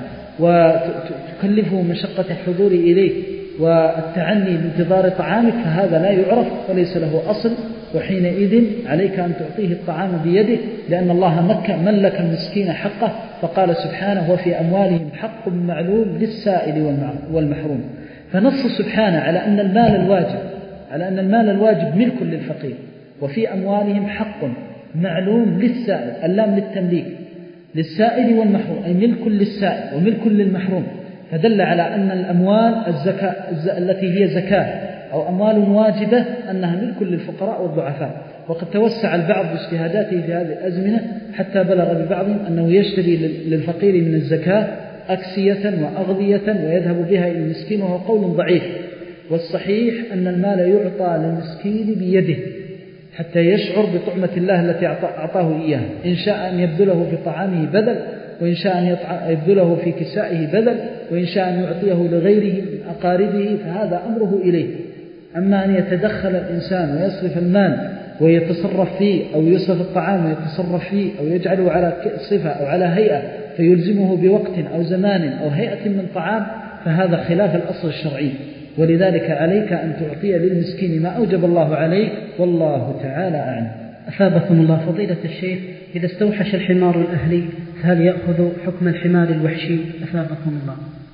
Speaker 2: وتكلفه مشقة الحضور إليه والتعني بانتظار طعامك، فهذا لا يعرف وليس له أصل، وحينئذ عليك أن تعطيه الطعام بيده، لأن الله ملك المسكين حقه، فقال سبحانه وفي أموالهم حق معلوم للسائل والمحروم. فنص سبحانه على أن المال الواجب على أن المال الواجب ملك للفقير، وفي أموالهم حق معلوم للسائل، اللام للتمليك، للسائل والمحروم، أي ملك للسائل وملك للمحروم، فدل على أن الأموال الزكاة التي هي زكاة أو أموال واجبة أنها ملك للفقراء والضعفاء. وقد توسع البعض باجتهاداته في هذه الأزمنة حتى بلغ ببعضهم أنه يشتري للفقير من الزكاة أكسية وأغذية ويذهب بها إلى المسكين، وهو قول ضعيف، والصحيح أن المال يعطى للمسكين بيده حتى يشعر بطعمة الله التي أعطاه إياه، إن شاء أن يبذله في طعامه بذل، وإن شاء أن يبذله في كسائه بذل، وإن شاء أن يعطيه لغيره من أقاربه، فهذا أمره إليه. أما أن يتدخل الإنسان ويصرف المال ويتصرف فيه، أو يصرف الطعام ويتصرف فيه، أو يجعله على صفة أو على هيئة فيلزمه بوقت أو زمان أو هيئة من طعام فهذا خلاف الأصل الشرعي، ولذلك عليك أن تعطي للمسكين ما أوجب الله عليك، والله تعالى أعلم.
Speaker 3: أثابكم الله فضيلة الشيخ، إذا استوحش الحمار الأهلي فهل يأخذ حكم الحمار الوحشي؟ أثابكم الله.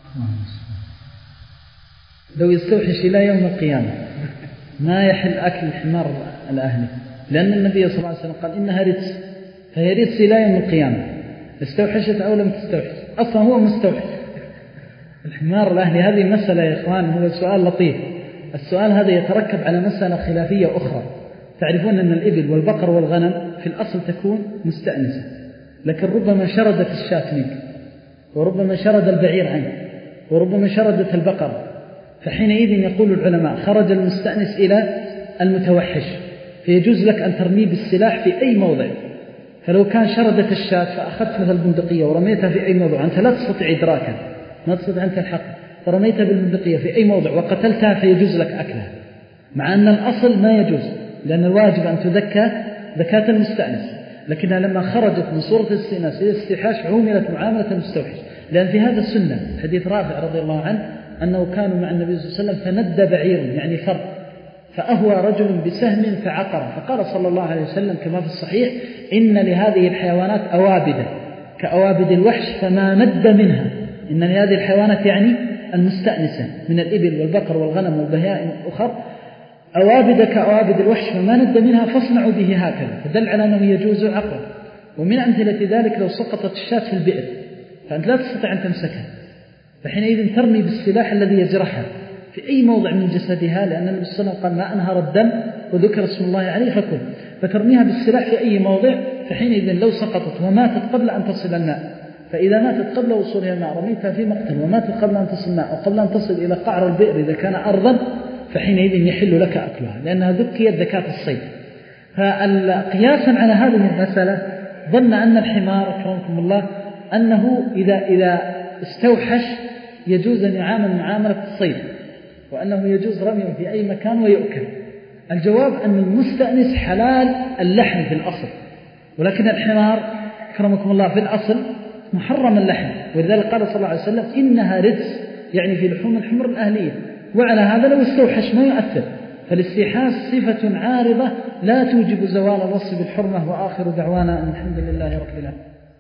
Speaker 2: لو يستوحش إلى يوم القيامة ما يحل أكل الحمار الأهلي، لأن النبي صلى الله عليه وسلم قال إنها رجس، فهي رجس إلى يوم القيامة، استوحشت أو لم تستوحش، أصلا هو مستوحش الحمار الأهلي. هذه مسألة يا إخوان، هو سؤال لطيف. السؤال هذا يتركب على مسألة خلافية أخرى. تعرفون أن الإبل والبقر والغنم في الأصل تكون مستأنسة، لكن ربما شردت الشاة منك، وربما شرد البعير عنك، وربما شردت البقر، فحينئذ يقول العلماء خرج المستأنس إلى المتوحش، فيجوز لك أن ترميه بالسلاح في أي موضع. فلو كان شردت الشاة فأخذت مثل البندقية ورميتها في أي موضع، أنت لا تستطيع إدراكها، ما تستطيع أن تلحق، فرميتها بالبندقية في أي موضع وقتلتها فيجوز لك أكلها، مع أن الأصل ما يجوز، لأن الواجب أن تذكى ذكاة المستأنس، لكنها لما خرجت من صورة الاستئناس إلى الاستيحاش عوملت معاملة المستوحش. لأن في هذا السنة حديث رافع رضي الله عنه أنه كانوا مع النبي صلى الله عليه وسلم فند بعير يعني فر، فأهوى رجل بسهم فعقر، فقال صلى الله عليه وسلم كما في الصحيح إن لهذه الحيوانات أوابد كأوابد الوحش فما ند منها، إن لهذه الحيوانات يعني المستأنسة من الإبل والبقر والغنم والبهائم الأخر أوابد كأوابد الوحش فما ند منها فاصنعوا به هكذا، فدل على أنه يجوز عقله. ومن أمثلة ذلك لو سقطت الشاة في البئر فأنت لا تستطيع أن تمسكها، فحينئذ ترمي بالسلاح الذي يجرحها في أي موضع من جسدها، لأن النبي صلى الله عليه وسلم قال ما أنهر الدم وذكر اسم الله عليه فكل، فترميها بالسلاح في أي موضع، فحينئذ لو سقطت وماتت قبل أن تصل الماء، فإذا ماتت قبل وصولها الماء رميتها في مقتل وماتت قبل أن تصل الماء أو قبل أن تصل إلى قعر البئر إذا كان أرضا، فحينئذ يحل لك أكلها لأنها ذكيت ذكاة الصيد. فقياسا على هذه المسألة ظن أن الحمار أكرمكم الله أنه إذا, إذا استوحش يجوز أن يعامل معاملة الصيد، وأنه يجوز رميه في أي مكان ويؤكل. الجواب أن المستأنس حلال اللحم في الأصل، ولكن الحمار أكرمكم الله في الأصل محرم اللحم، ولذلك قال صلى الله عليه وسلم إنها رجس، يعني في لحوم الحمر الأهلية. وعلى هذا لو استوحش ما يؤثر، فالاستيحاش صفة عارضة لا توجب زوال الوصف بالحرمة. وآخر دعوانا الحمد لله رب العالمين.